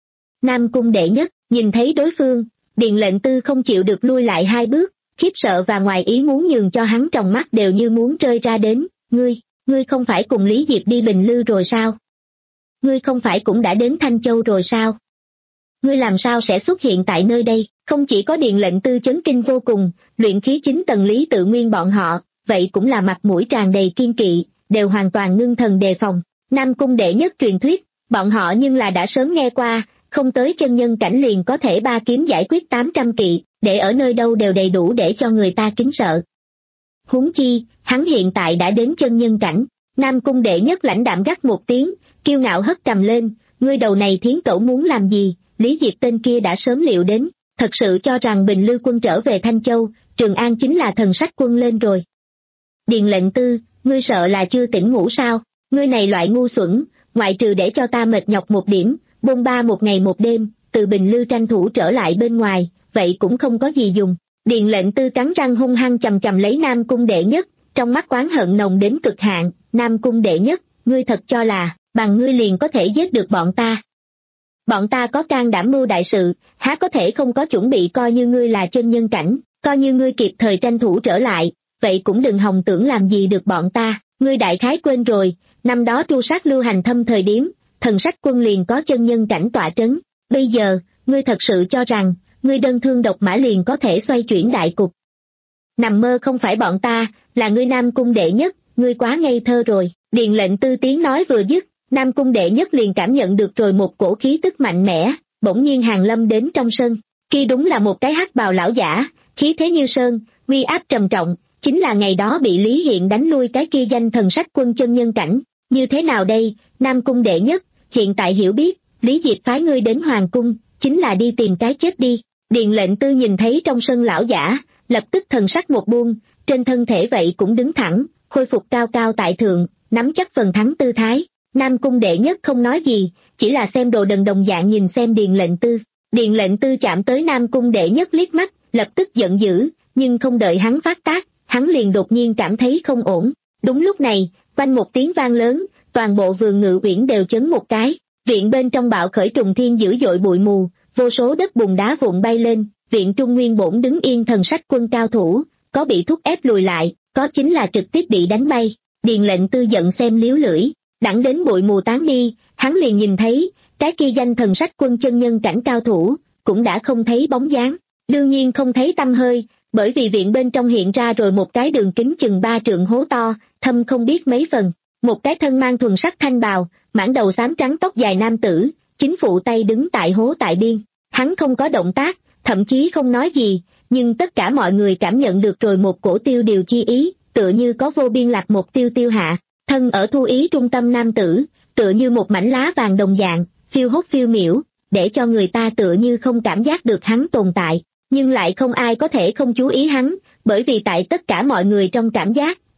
Nam Cung đệ nhất, nhìn thấy đối phương, Điền Lệnh Tư không chịu được lui lại hai bước, khiếp sợ và ngoài ý muốn nhường cho hắn trong mắt đều như muốn rơi ra đến. Ngươi, ngươi không phải cùng Lý Diệp đi Bình Lư rồi sao? Ngươi không phải cũng đã đến Thanh Châu rồi sao? Ngươi làm sao sẽ xuất hiện tại nơi đây? Không chỉ có Điền Lệnh Tư chấn kinh vô cùng, luyện khí chín tầng Lý Tự Nguyên bọn họ, vậy cũng là mặt mũi tràn đầy kiên kỵ, đều hoàn toàn ngưng thần đề phòng. Nam Cung đệ nhất truyền thuyết, bọn họ nhưng là đã sớm nghe qua, không tới chân nhân cảnh liền có thể ba kiếm giải quyết tám trăm kỵ, để ở nơi đâu đều đầy đủ để cho người ta kính sợ. Huống chi, hắn hiện tại đã đến chân nhân cảnh. Nam Cung đệ nhất lãnh đạm gắt một tiếng, kiêu ngạo hất cầm lên, ngươi đầu này thiến cẩu muốn làm gì? Lý Diệp tên kia đã sớm liệu đến, thật sự cho rằng Bình Lư quân trở về Thanh Châu, Trường An chính là thần sách quân lên rồi. Điền Lệnh Tư, ngươi sợ là chưa tỉnh ngủ sao? Ngươi này loại ngu xuẩn, ngoại trừ để cho ta mệt nhọc một điểm, bôn ba một ngày một đêm, từ Bình Lư tranh thủ trở lại bên ngoài, vậy cũng không có gì dùng. Điền Lệnh Tư cắn răng hung hăng chầm chầm lấy Nam Cung đệ nhất, trong mắt oán hận nồng đến cực hạn. Nam Cung đệ nhất, ngươi thật cho là bằng ngươi liền có thể giết được bọn ta? Bọn ta có can đảm mưu đại sự, há có thể không có chuẩn bị? Coi như ngươi là chân nhân cảnh, coi như ngươi kịp thời tranh thủ trở lại, vậy cũng đừng hòng tưởng làm gì được bọn ta. Ngươi đại khái quên rồi, năm đó tru sát Lưu Hành Thâm thời điểm, thần sách quân liền có chân nhân cảnh tọa trấn. Bây giờ, ngươi thật sự cho rằng ngươi đơn thương độc mã liền có thể xoay chuyển đại cục? Nằm mơ, không phải bọn ta, là ngươi Nam Cung đệ nhất, ngươi quá ngây thơ rồi. Điền Lệnh Tư tiếng nói vừa dứt, Nam Cung đệ nhất liền cảm nhận được rồi một cổ khí tức mạnh mẽ, bỗng nhiên hàng lâm đến trong sân. Kia đúng là một cái hắc bào lão giả, khí thế như sơn, uy áp trầm trọng, chính là ngày đó bị Lý Hiện đánh lui cái kia danh thần sách quân chân nhân cảnh. Như thế nào đây, Nam Cung đệ nhất, hiện tại hiểu biết, Lý Diệp phái ngươi đến Hoàng Cung, chính là đi tìm cái chết đi. Điền Lệnh Tư nhìn thấy trong sân lão giả, lập tức thần sắc một buông, trên thân thể vậy cũng đứng thẳng, khôi phục cao cao tại thượng, nắm chắc phần thắng tư thái. Nam Cung đệ nhất không nói gì, chỉ là xem đồ đần đồng dạng nhìn xem Điền Lệnh Tư. Điền Lệnh Tư chạm tới Nam Cung đệ nhất liếc mắt, lập tức giận dữ, nhưng không đợi hắn phát tác, hắn liền đột nhiên cảm thấy không ổn. Đúng lúc này, quanh một tiếng vang lớn, toàn bộ vườn Ngự Uyển đều chấn một cái, viện bên trong bạo khởi trùng thiên dữ dội bụi mù, vô số đất bùn đá vụn bay lên, viện trung nguyên bổn đứng yên thần sách quân cao thủ, có bị thúc ép lùi lại, có chính là trực tiếp bị đánh bay. Điền Lệnh Tư giận xem liếu lưỡi, đặng đến bụi mù tán đi, hắn liền nhìn thấy, cái kia danh thần sách quân chân nhân cảnh cao thủ, cũng đã không thấy bóng dáng, đương nhiên không thấy tăm hơi, bởi vì viện bên trong hiện ra rồi một cái đường kính chừng ba trượng hố to, thâm không biết mấy phần, một cái thân mang thuần sắc thanh bào, mãn đầu xám trắng tóc dài nam tử, chính phụ tay đứng tại hố tại biên, hắn không có động tác, thậm chí không nói gì, nhưng tất cả mọi người cảm nhận được rồi một cổ tiêu điều chi ý, tựa như có vô biên lạc một tiêu tiêu hạ, thân ở thu ý trung tâm nam tử, tựa như một mảnh lá vàng đồng dạng, phiêu hốt phiêu miểu, để cho người ta tựa như không cảm giác được hắn tồn tại, nhưng lại không ai có thể không chú ý hắn, bởi vì tại tất cả mọi người trong cảm giác,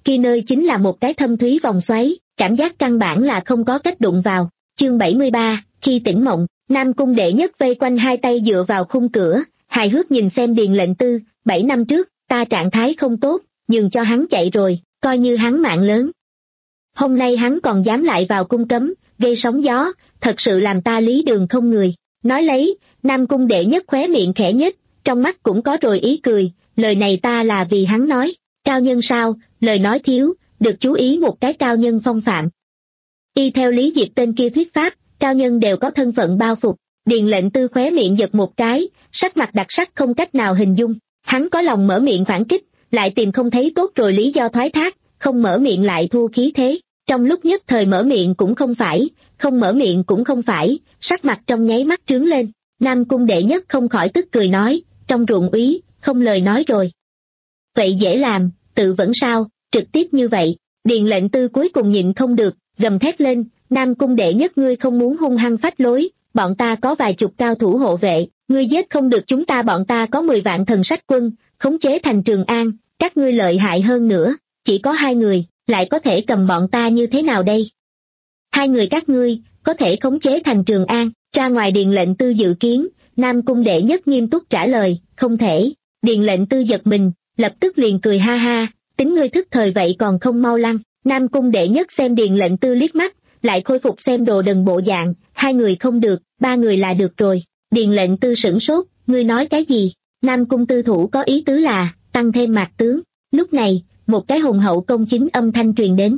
kia nơi chính là một cái thâm thúy vòng xoáy, cảm giác căn bản là không có cách đụng vào. Chương bảy mươi ba, khi tỉnh mộng, Nam Cung Đệ Nhất vây quanh hai tay dựa vào khung cửa, hài hước nhìn xem Điền Lệnh Tư, bảy năm trước, ta trạng thái không tốt, nhường cho hắn chạy rồi, coi như hắn mạng lớn. Hôm nay hắn còn dám lại vào cung cấm, gây sóng gió, thật sự làm ta lý đường không người. Nói lấy, Nam Cung Đệ Nhất khóe miệng khẽ nhếch, trong mắt cũng có rồi ý cười, lời này ta là vì hắn nói, cao nhân sao, lời nói thiếu, được chú ý một cái cao nhân phong phạm. Y theo Lý Diệp tên kia thuyết pháp, cao nhân đều có thân phận bao phục. Điền Lệnh Tư khóe miệng giật một cái, sắc mặt đặc sắc không cách nào hình dung. Hắn có lòng mở miệng phản kích, lại tìm không thấy tốt rồi lý do thoái thác, không mở miệng lại thua khí thế. Trong lúc nhất thời mở miệng cũng không phải, không mở miệng cũng không phải, sắc mặt trong nháy mắt trướng lên. Nam Cung Đệ Nhất không khỏi tức cười nói, trong ruộng úy, không lời nói rồi. Vậy dễ làm, tự vẫn sao, trực tiếp như vậy. Điền Lệnh Tư cuối cùng nhịn không được, gầm thét lên, Nam Cung Đệ Nhất ngươi không muốn hung hăng phách lối, bọn ta có vài chục cao thủ hộ vệ, ngươi giết không được chúng ta, bọn ta có mười vạn thần sách quân, khống chế thành Trường An, các ngươi lợi hại hơn nữa, chỉ có hai người, lại có thể cầm bọn ta như thế nào đây? Hai người các ngươi, có thể khống chế thành Trường An, ra ngoài Điền Lệnh Tư dự kiến, Nam Cung Đệ Nhất nghiêm túc trả lời, không thể. Điền Lệnh Tư giật mình, lập tức liền cười ha ha, tính ngươi thức thời vậy còn không mau lăn. Nam Cung Đệ Nhất xem Điền Lệnh Tư liếc mắt, lại khôi phục xem đồ đần bộ dạng, hai người không được, ba người là được rồi. Điền Lệnh Tư sửng sốt, ngươi nói cái gì? Nam Cung tư thủ có ý tứ là, tăng thêm mạc tướng. Lúc này, một cái hùng hậu công chính âm thanh truyền đến.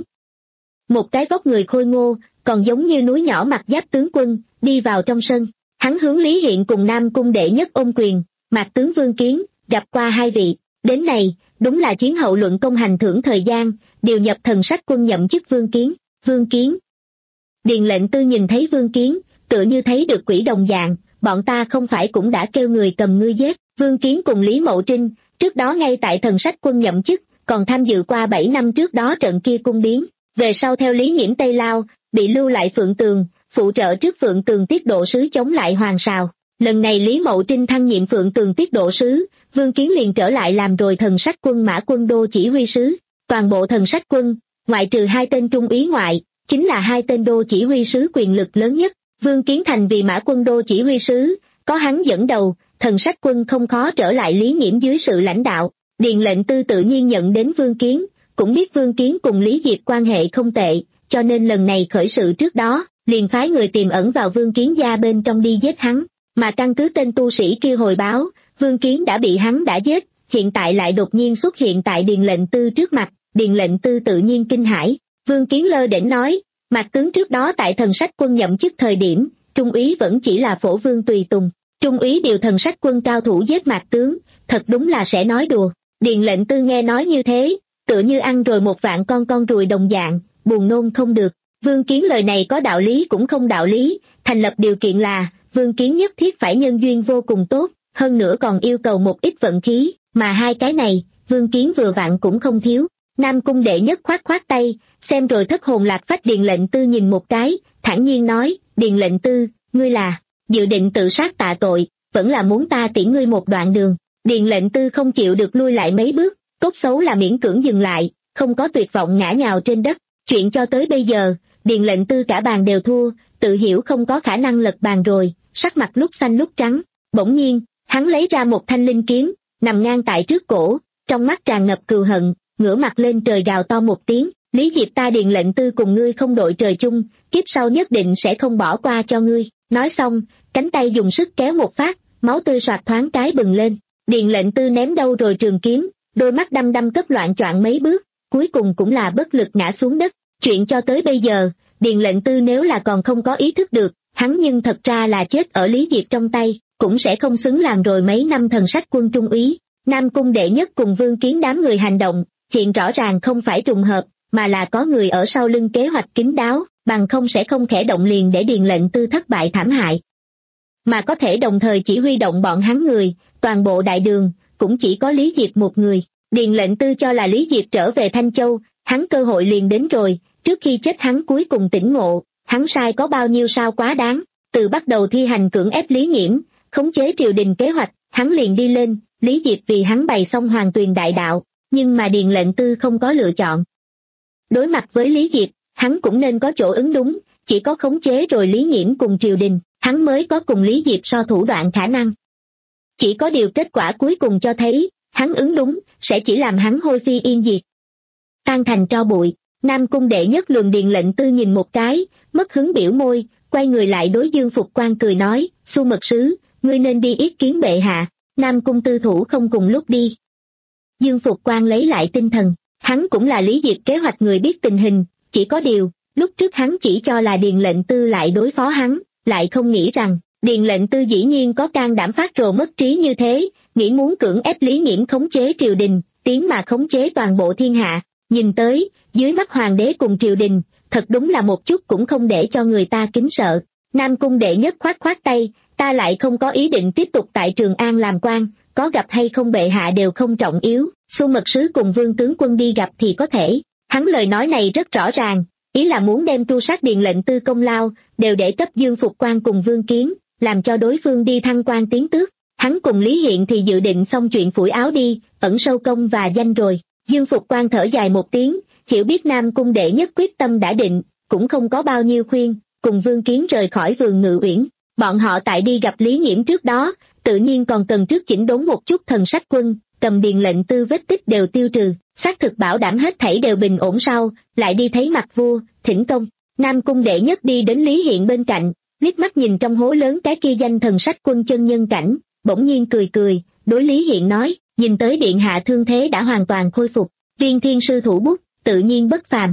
Một cái vóc người khôi ngô, còn giống như núi nhỏ mặc giáp tướng quân, đi vào trong sân. Hắn hướng Lý Hiện cùng Nam Cung Đệ Nhất ôm quyền, mạc tướng Vương Kiến, gặp qua hai vị. Đến này, đúng là chiến hậu luận công hành thưởng thời gian, điều nhập thần sách quân nhậm chức Vương Kiến. Vương Kiến. Điền Lệnh Tư nhìn thấy Vương Kiến, tựa như thấy được quỷ đồng dạng, bọn ta không phải cũng đã kêu người cầm ngươi giết. Vương Kiến cùng Lý Mậu Trinh, trước đó ngay tại thần sách quân nhậm chức, còn tham dự qua bảy năm trước đó trận kia cung biến, về sau theo Lý Nhiễm Tây Lao, bị lưu lại Phượng Tường, phụ trợ trước Phượng Tường tiết độ sứ chống lại Hoàng Sào. Lần này Lý Mậu Trinh thăng nhiệm Phượng Tường tiết độ sứ, Vương Kiến liền trở lại làm rồi thần sách quân Mã Quân Đô chỉ huy sứ. Toàn bộ thần sách quân, ngoại trừ hai tên trung úy ngoại, chính là hai tên đô chỉ huy sứ quyền lực lớn nhất. Vương Kiến thành vì Mã Quân Đô chỉ huy sứ, có hắn dẫn đầu, thần sách quân không khó trở lại Lý Nhiễm dưới sự lãnh đạo. Điền Lệnh Tư tự nhiên nhận đến Vương Kiến, cũng biết Vương Kiến cùng Lý Diệp quan hệ không tệ, cho nên lần này khởi sự trước đó, liền phái người tiềm ẩn vào Vương Kiến gia bên trong đi giết hắn, mà căn cứ tên tu sĩ kia hồi báo, Vương Kiến đã bị hắn đã giết, hiện tại lại đột nhiên xuất hiện tại Điền Lệnh Tư trước mặt. Điền Lệnh Tư tự nhiên kinh hãi. Vương Kiến lơ đễnh nói, mạc tướng trước đó tại thần sách quân nhậm chức thời điểm, trung úy vẫn chỉ là phổ vương tùy tùng, trung úy điều thần sách quân cao thủ giết mạc tướng, thật đúng là sẽ nói đùa. Điền Lệnh Tư nghe nói như thế, tựa như ăn rồi một vạn con con ruồi đồng dạng, buồn nôn không được. Vương Kiến lời này có đạo lý cũng không đạo lý, thành lập điều kiện là, Vương Kiến nhất thiết phải nhân duyên vô cùng tốt, hơn nữa còn yêu cầu một ít vận khí, mà hai cái này, Vương Kiến vừa vặn cũng không thiếu. Nam Cung Đệ Nhất khoát khoát tay, xem rồi thất hồn lạc phách. Điền Lệnh Tư nhìn một cái, thản nhiên nói, Điền Lệnh Tư, ngươi là, dự định tự sát tạ tội, vẫn là muốn ta tiễn ngươi một đoạn đường. Điền Lệnh Tư không chịu được lui lại mấy bước, cốt xấu là miễn cưỡng dừng lại, không có tuyệt vọng ngã nhào trên đất. Chuyện cho tới bây giờ, Điền Lệnh Tư cả bàn đều thua, tự hiểu không có khả năng lật bàn rồi, sắc mặt lúc xanh lúc trắng. Bỗng nhiên, hắn lấy ra một thanh linh kiếm, nằm ngang tại trước cổ, trong mắt tràn ngập cừu hận, ngửa mặt lên trời gào to một tiếng, Lý Diệp ta Điền Lệnh Tư cùng ngươi không đội trời chung, kiếp sau nhất định sẽ không bỏ qua cho ngươi. Nói xong, cánh tay dùng sức kéo một phát, máu tươi soạt thoáng cái bừng lên. Điền Lệnh Tư ném đâu rồi trường kiếm, đôi mắt đăm đăm cất loạn choạng mấy bước, cuối cùng cũng là bất lực ngã xuống đất. Chuyện cho tới bây giờ, Điền Lệnh Tư nếu là còn không có ý thức được, hắn nhưng thật ra là chết ở Lý Diệp trong tay, cũng sẽ không xứng làm rồi mấy năm thần sách quân trung úy. Nam Cung Đệ Nhất cùng Vương Kiến đám người hành động, hiện rõ ràng không phải trùng hợp, mà là có người ở sau lưng kế hoạch kín đáo, bằng không sẽ không khẽ động liền để Điền Lệnh Tư thất bại thảm hại. Mà có thể đồng thời chỉ huy động bọn hắn người, toàn bộ đại đường, cũng chỉ có Lý Diệp một người. Điền Lệnh Tư cho là Lý Diệp trở về Thanh Châu, hắn cơ hội liền đến rồi, trước khi chết hắn cuối cùng tỉnh ngộ, hắn sai có bao nhiêu sao quá đáng, từ bắt đầu thi hành cưỡng ép Lý Nhiễm, khống chế triều đình kế hoạch, hắn liền đi lên, Lý Diệp vì hắn bày xong Hoàng Tuyền đại đạo, nhưng mà Điền Lệnh Tư không có lựa chọn, Đối mặt với Lý Diệp, hắn cũng nên có chỗ ứng đúng, chỉ có khống chế rồi Lý Nghiễm cùng triều đình, hắn mới có cùng Lý Diệp so thủ đoạn khả năng. Chỉ có điều kết quả cuối cùng cho thấy, hắn ứng đúng, sẽ chỉ làm hắn hôi phi yên diệt. Tan thành tro bụi, Nam Cung đệ nhất lườm Điền lệnh tư nhìn một cái, mất hứng biểu môi, quay người lại đối Dương Phục Quan cười nói, Xu mật sứ, ngươi nên đi yết kiến bệ hạ. Nam Cung tư thủ không cùng lúc đi. Dương Phục Quan lấy lại tinh thần, hắn cũng là Lý Diệp kế hoạch người biết tình hình, chỉ có điều, lúc trước hắn chỉ cho là Điền lệnh tư lại đối phó hắn, lại không nghĩ rằng, Điền lệnh tư dĩ nhiên có can đảm phát rồ mất trí như thế, nghĩ muốn cưỡng ép Lý Nghiễm khống chế triều đình, tiến mà khống chế toàn bộ thiên hạ. Nhìn tới, dưới mắt hoàng đế cùng triều đình, thật đúng là một chút cũng không để cho người ta kính sợ. Nam Cung đệ nhất khoát khoát tay, ta lại không có ý định tiếp tục tại Trường An làm quan, có gặp hay không bệ hạ đều không trọng yếu, Xu mật sứ cùng Vương tướng quân đi gặp thì có thể. Hắn lời nói này rất rõ ràng, ý là muốn đem tru sát Điền lệnh tư công lao, đều để cấp Dương Phục Quan cùng Vương Kiến, làm cho đối phương đi thăng quan tiến tước. Hắn cùng Lý Hiện thì dự định xong chuyện phủi áo đi, ẩn sâu công và danh rồi. Dương Phục Quan thở dài một tiếng, hiểu biết Nam Cung đệ nhất quyết tâm đã định, cũng không có bao nhiêu khuyên, cùng Vương Kiến rời khỏi vườn Ngự Uyển. Bọn họ tại đi gặp Lý Nghiễm trước đó, tự nhiên còn cần trước chỉnh đốn một chút thần sách quân, cầm Điền lệnh tư vết tích đều tiêu trừ, xác thực bảo đảm hết thảy đều bình ổn sau, lại đi thấy mặt vua, thỉnh công. Nam Cung đệ nhất đi đến Lý Hiện bên cạnh, liếc mắt nhìn trong hố lớn cái kia danh thần sách quân chân nhân cảnh, bỗng nhiên cười cười, đối Lý Hiện nói, nhìn tới điện hạ thương thế đã hoàn toàn khôi phục, Viên Thiên sư thủ bút, tự nhiên bất phàm.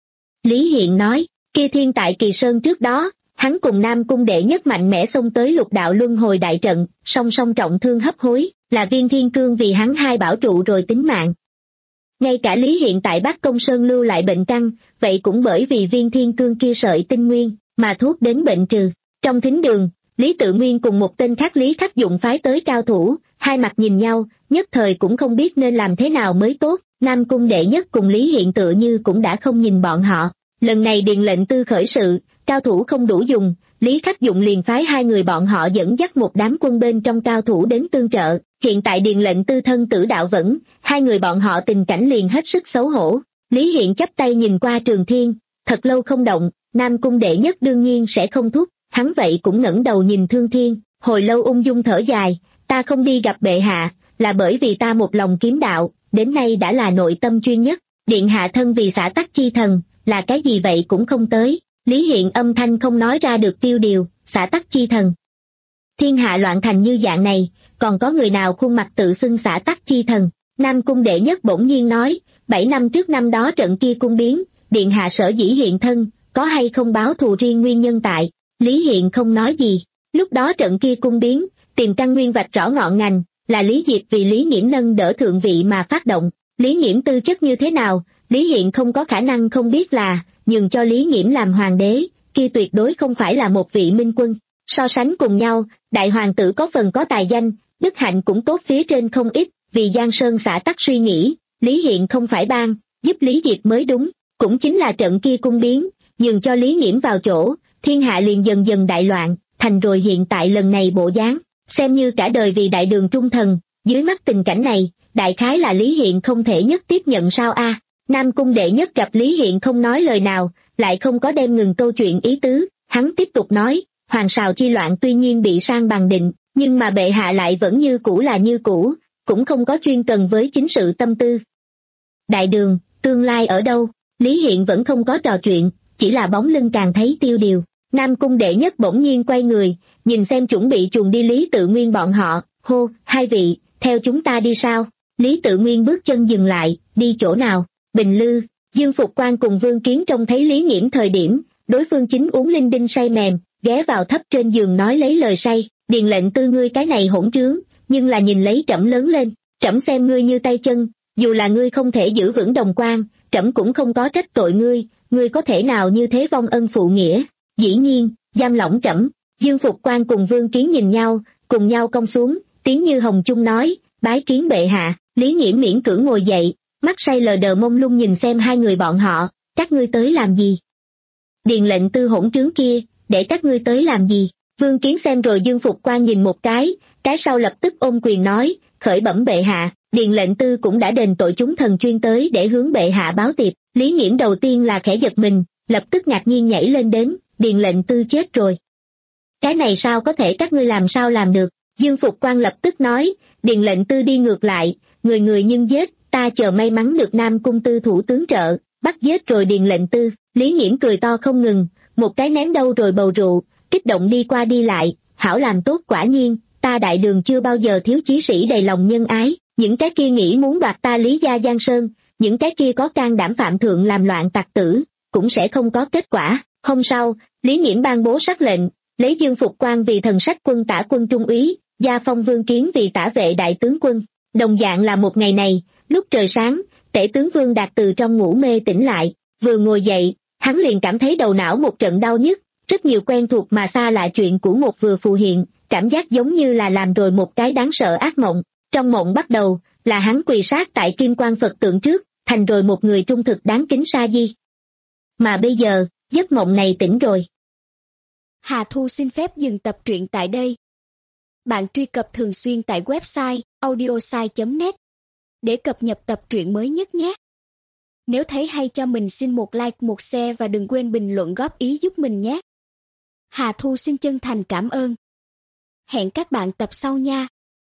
Lý Hiện nói, kia thiên tại Kỳ Sơn trước đó, hắn cùng Nam Cung đệ nhất mạnh mẽ xông tới lục đạo luân hồi đại trận, song song trọng thương hấp hối, là Viên Thiên Cương vì hắn hai bảo trụ rồi tính mạng. Ngay cả Lý Hiện tại Bắc Công Sơn lưu lại bệnh căn, vậy cũng bởi vì Viên Thiên Cương kia sợi tinh nguyên, mà thuốc đến bệnh trừ. Trong thính đường, Lý Tự Nguyên cùng một tên khác Lý Khắc Dụng phái tới cao thủ, hai mặt nhìn nhau, nhất thời cũng không biết nên làm thế nào mới tốt. Nam Cung đệ nhất cùng Lý Hiện tựa như cũng đã không nhìn bọn họ. Lần này Điền lệnh tư khởi sự, cao thủ không đủ dùng, Lý Khắc Dụng liền phái hai người bọn họ dẫn dắt một đám quân bên trong cao thủ đến tương trợ. Hiện tại Điền lệnh tư thân tử đạo vững, hai người bọn họ tình cảnh liền hết sức xấu hổ. Lý Hiện chắp tay nhìn qua Trường Thiên, thật lâu không động. Nam Cung đệ nhất đương nhiên sẽ không thúc, hắn vậy cũng ngẩng đầu nhìn Thương Thiên, hồi lâu ung dung thở dài, ta không đi gặp bệ hạ, là bởi vì ta một lòng kiếm đạo, đến nay đã là nội tâm chuyên nhất, điện hạ thân vì xã tắc chi thần, là cái gì vậy cũng không tới. Lý Hiện âm thanh không nói ra được tiêu điều, xã tắc chi thần. Thiên hạ loạn thành như dạng này, còn có người nào khuôn mặt tự xưng xã tắc chi thần? Nam Cung đệ nhất bỗng nhiên nói, bảy năm trước năm đó trận kia cung biến, điện hạ sở dĩ hiện thân, có hay không báo thù riêng nguyên nhân tại? Lý Hiện không nói gì, lúc đó trận kia cung biến, tìm căn nguyên vạch rõ ngọn ngành, là Lý Diệp vì Lý Nghiễm nâng đỡ thượng vị mà phát động. Lý Nghiễm tư chất như thế nào, Lý Hiện không có khả năng không biết là, nhường cho Lý Nghiễm làm hoàng đế, kia tuyệt đối không phải là một vị minh quân. So sánh cùng nhau, đại hoàng tử có phần có tài danh, đức hạnh cũng tốt phía trên không ít, vì Giang Sơn xã tắc suy nghĩ, Lý Hiện không phải ban, giúp Lý Diệp mới đúng, cũng chính là trận kia cung biến, nhường cho Lý Nghiễm vào chỗ, thiên hạ liền dần dần đại loạn, thành rồi hiện tại lần này bộ dáng, xem như cả đời vì đại đường trung thần. Dưới mắt tình cảnh này, đại khái là Lý Hiện không thể nhất tiếp nhận sao a? À? Nam Cung đệ nhất gặp Lý Hiện không nói lời nào, lại không có đem ngừng câu chuyện ý tứ, hắn tiếp tục nói, hoàng sào chi loạn tuy nhiên bị sang bằng định, nhưng mà bệ hạ lại vẫn như cũ là như cũ, cũng không có chuyên cần với chính sự tâm tư. Đại đường, tương lai ở đâu? Lý Hiện vẫn không có trò chuyện, chỉ là bóng lưng càng thấy tiêu điều. Nam Cung đệ nhất bỗng nhiên quay người, nhìn xem chuẩn bị chuồn đi Lý Tự Nguyên bọn họ, hô, hai vị, theo chúng ta đi sao? Lý Tự Nguyên bước chân dừng lại, đi chỗ nào? Bình Lư. Dương Phục Quan cùng Vương Kiến trông thấy Lý Nghiễm thời điểm, đối phương chính uống linh đinh say mềm, ghé vào thấp trên giường nói lấy lời say, Điền lệnh tư ngươi cái này hỗn trướng, nhưng là nhìn lấy trẫm lớn lên, trẫm xem ngươi như tay chân, dù là ngươi không thể giữ vững đồng quan, trẫm cũng không có trách tội ngươi, ngươi có thể nào như thế vong ân phụ nghĩa? Dĩ nhiên, giam lỏng trẫm. Dương Phục Quan cùng Vương Kiến nhìn nhau, cùng nhau cong xuống, tiếng như hồng chung nói, bái kiến bệ hạ. Lý Nghiễm miễn cưỡng ngồi dậy, mắt say lờ đờ mông lung nhìn xem hai người bọn họ, các ngươi tới làm gì? Điền lệnh tư hỗn trướng kia, để các ngươi tới làm gì? Vương Kiến xem rồi Dương Phục Quan nhìn một cái, cái sau lập tức ôm quyền nói, khởi bẩm bệ hạ, Điền lệnh tư cũng đã đền tội chúng thần chuyên tới để hướng bệ hạ báo tiệp, Lý Nghiễm đầu tiên là khẽ giật mình, lập tức ngạc nhiên nhảy lên đến, Điền lệnh tư chết rồi. Cái này sao có thể, các ngươi làm sao làm được? Dương Phục Quan lập tức nói, Điền lệnh tư đi ngược lại, người người nhưng giết, ta chờ may mắn được Nam Cung tư thủ tướng trợ, bắt giết rồi Điền lệnh tư. Lý Nghiễm cười to không ngừng, một cái ném đâu rồi bầu rượu, kích động đi qua đi lại, hảo làm tốt, quả nhiên, ta Đại Đường chưa bao giờ thiếu chí sĩ đầy lòng nhân ái, những cái kia nghĩ muốn đoạt ta Lý gia Giang Sơn, những cái kia có can đảm phạm thượng làm loạn tặc tử, cũng sẽ không có kết quả. Hôm sau, Lý Nghiễm ban bố sắc lệnh, lấy Dương Phục Quan vì thần sách quân tả quân trung úy, gia phong Vương Kiến vì tả vệ đại tướng quân. Đồng dạng là một ngày này, lúc trời sáng, tể tướng Vương Đạt từ trong ngủ mê tỉnh lại, vừa ngồi dậy, hắn liền cảm thấy đầu não một trận đau nhức, rất nhiều quen thuộc mà xa lạ chuyện của một vừa phù hiện, cảm giác giống như là làm rồi một cái đáng sợ ác mộng. Trong mộng bắt đầu, là hắn quỳ sát tại Kim Quan Phật tượng trước, thành rồi một người trung thực đáng kính sa di. Mà bây giờ, giấc mộng này tỉnh rồi.
Hà Thu xin phép dừng tập truyện tại đây. Bạn truy cập thường xuyên tại website audiosai chấm net để cập nhật tập truyện mới nhất nhé. Nếu thấy hay cho mình xin một like, một share và đừng quên bình luận góp ý giúp mình nhé. Hà Thu xin chân thành cảm ơn. Hẹn các bạn tập sau nha.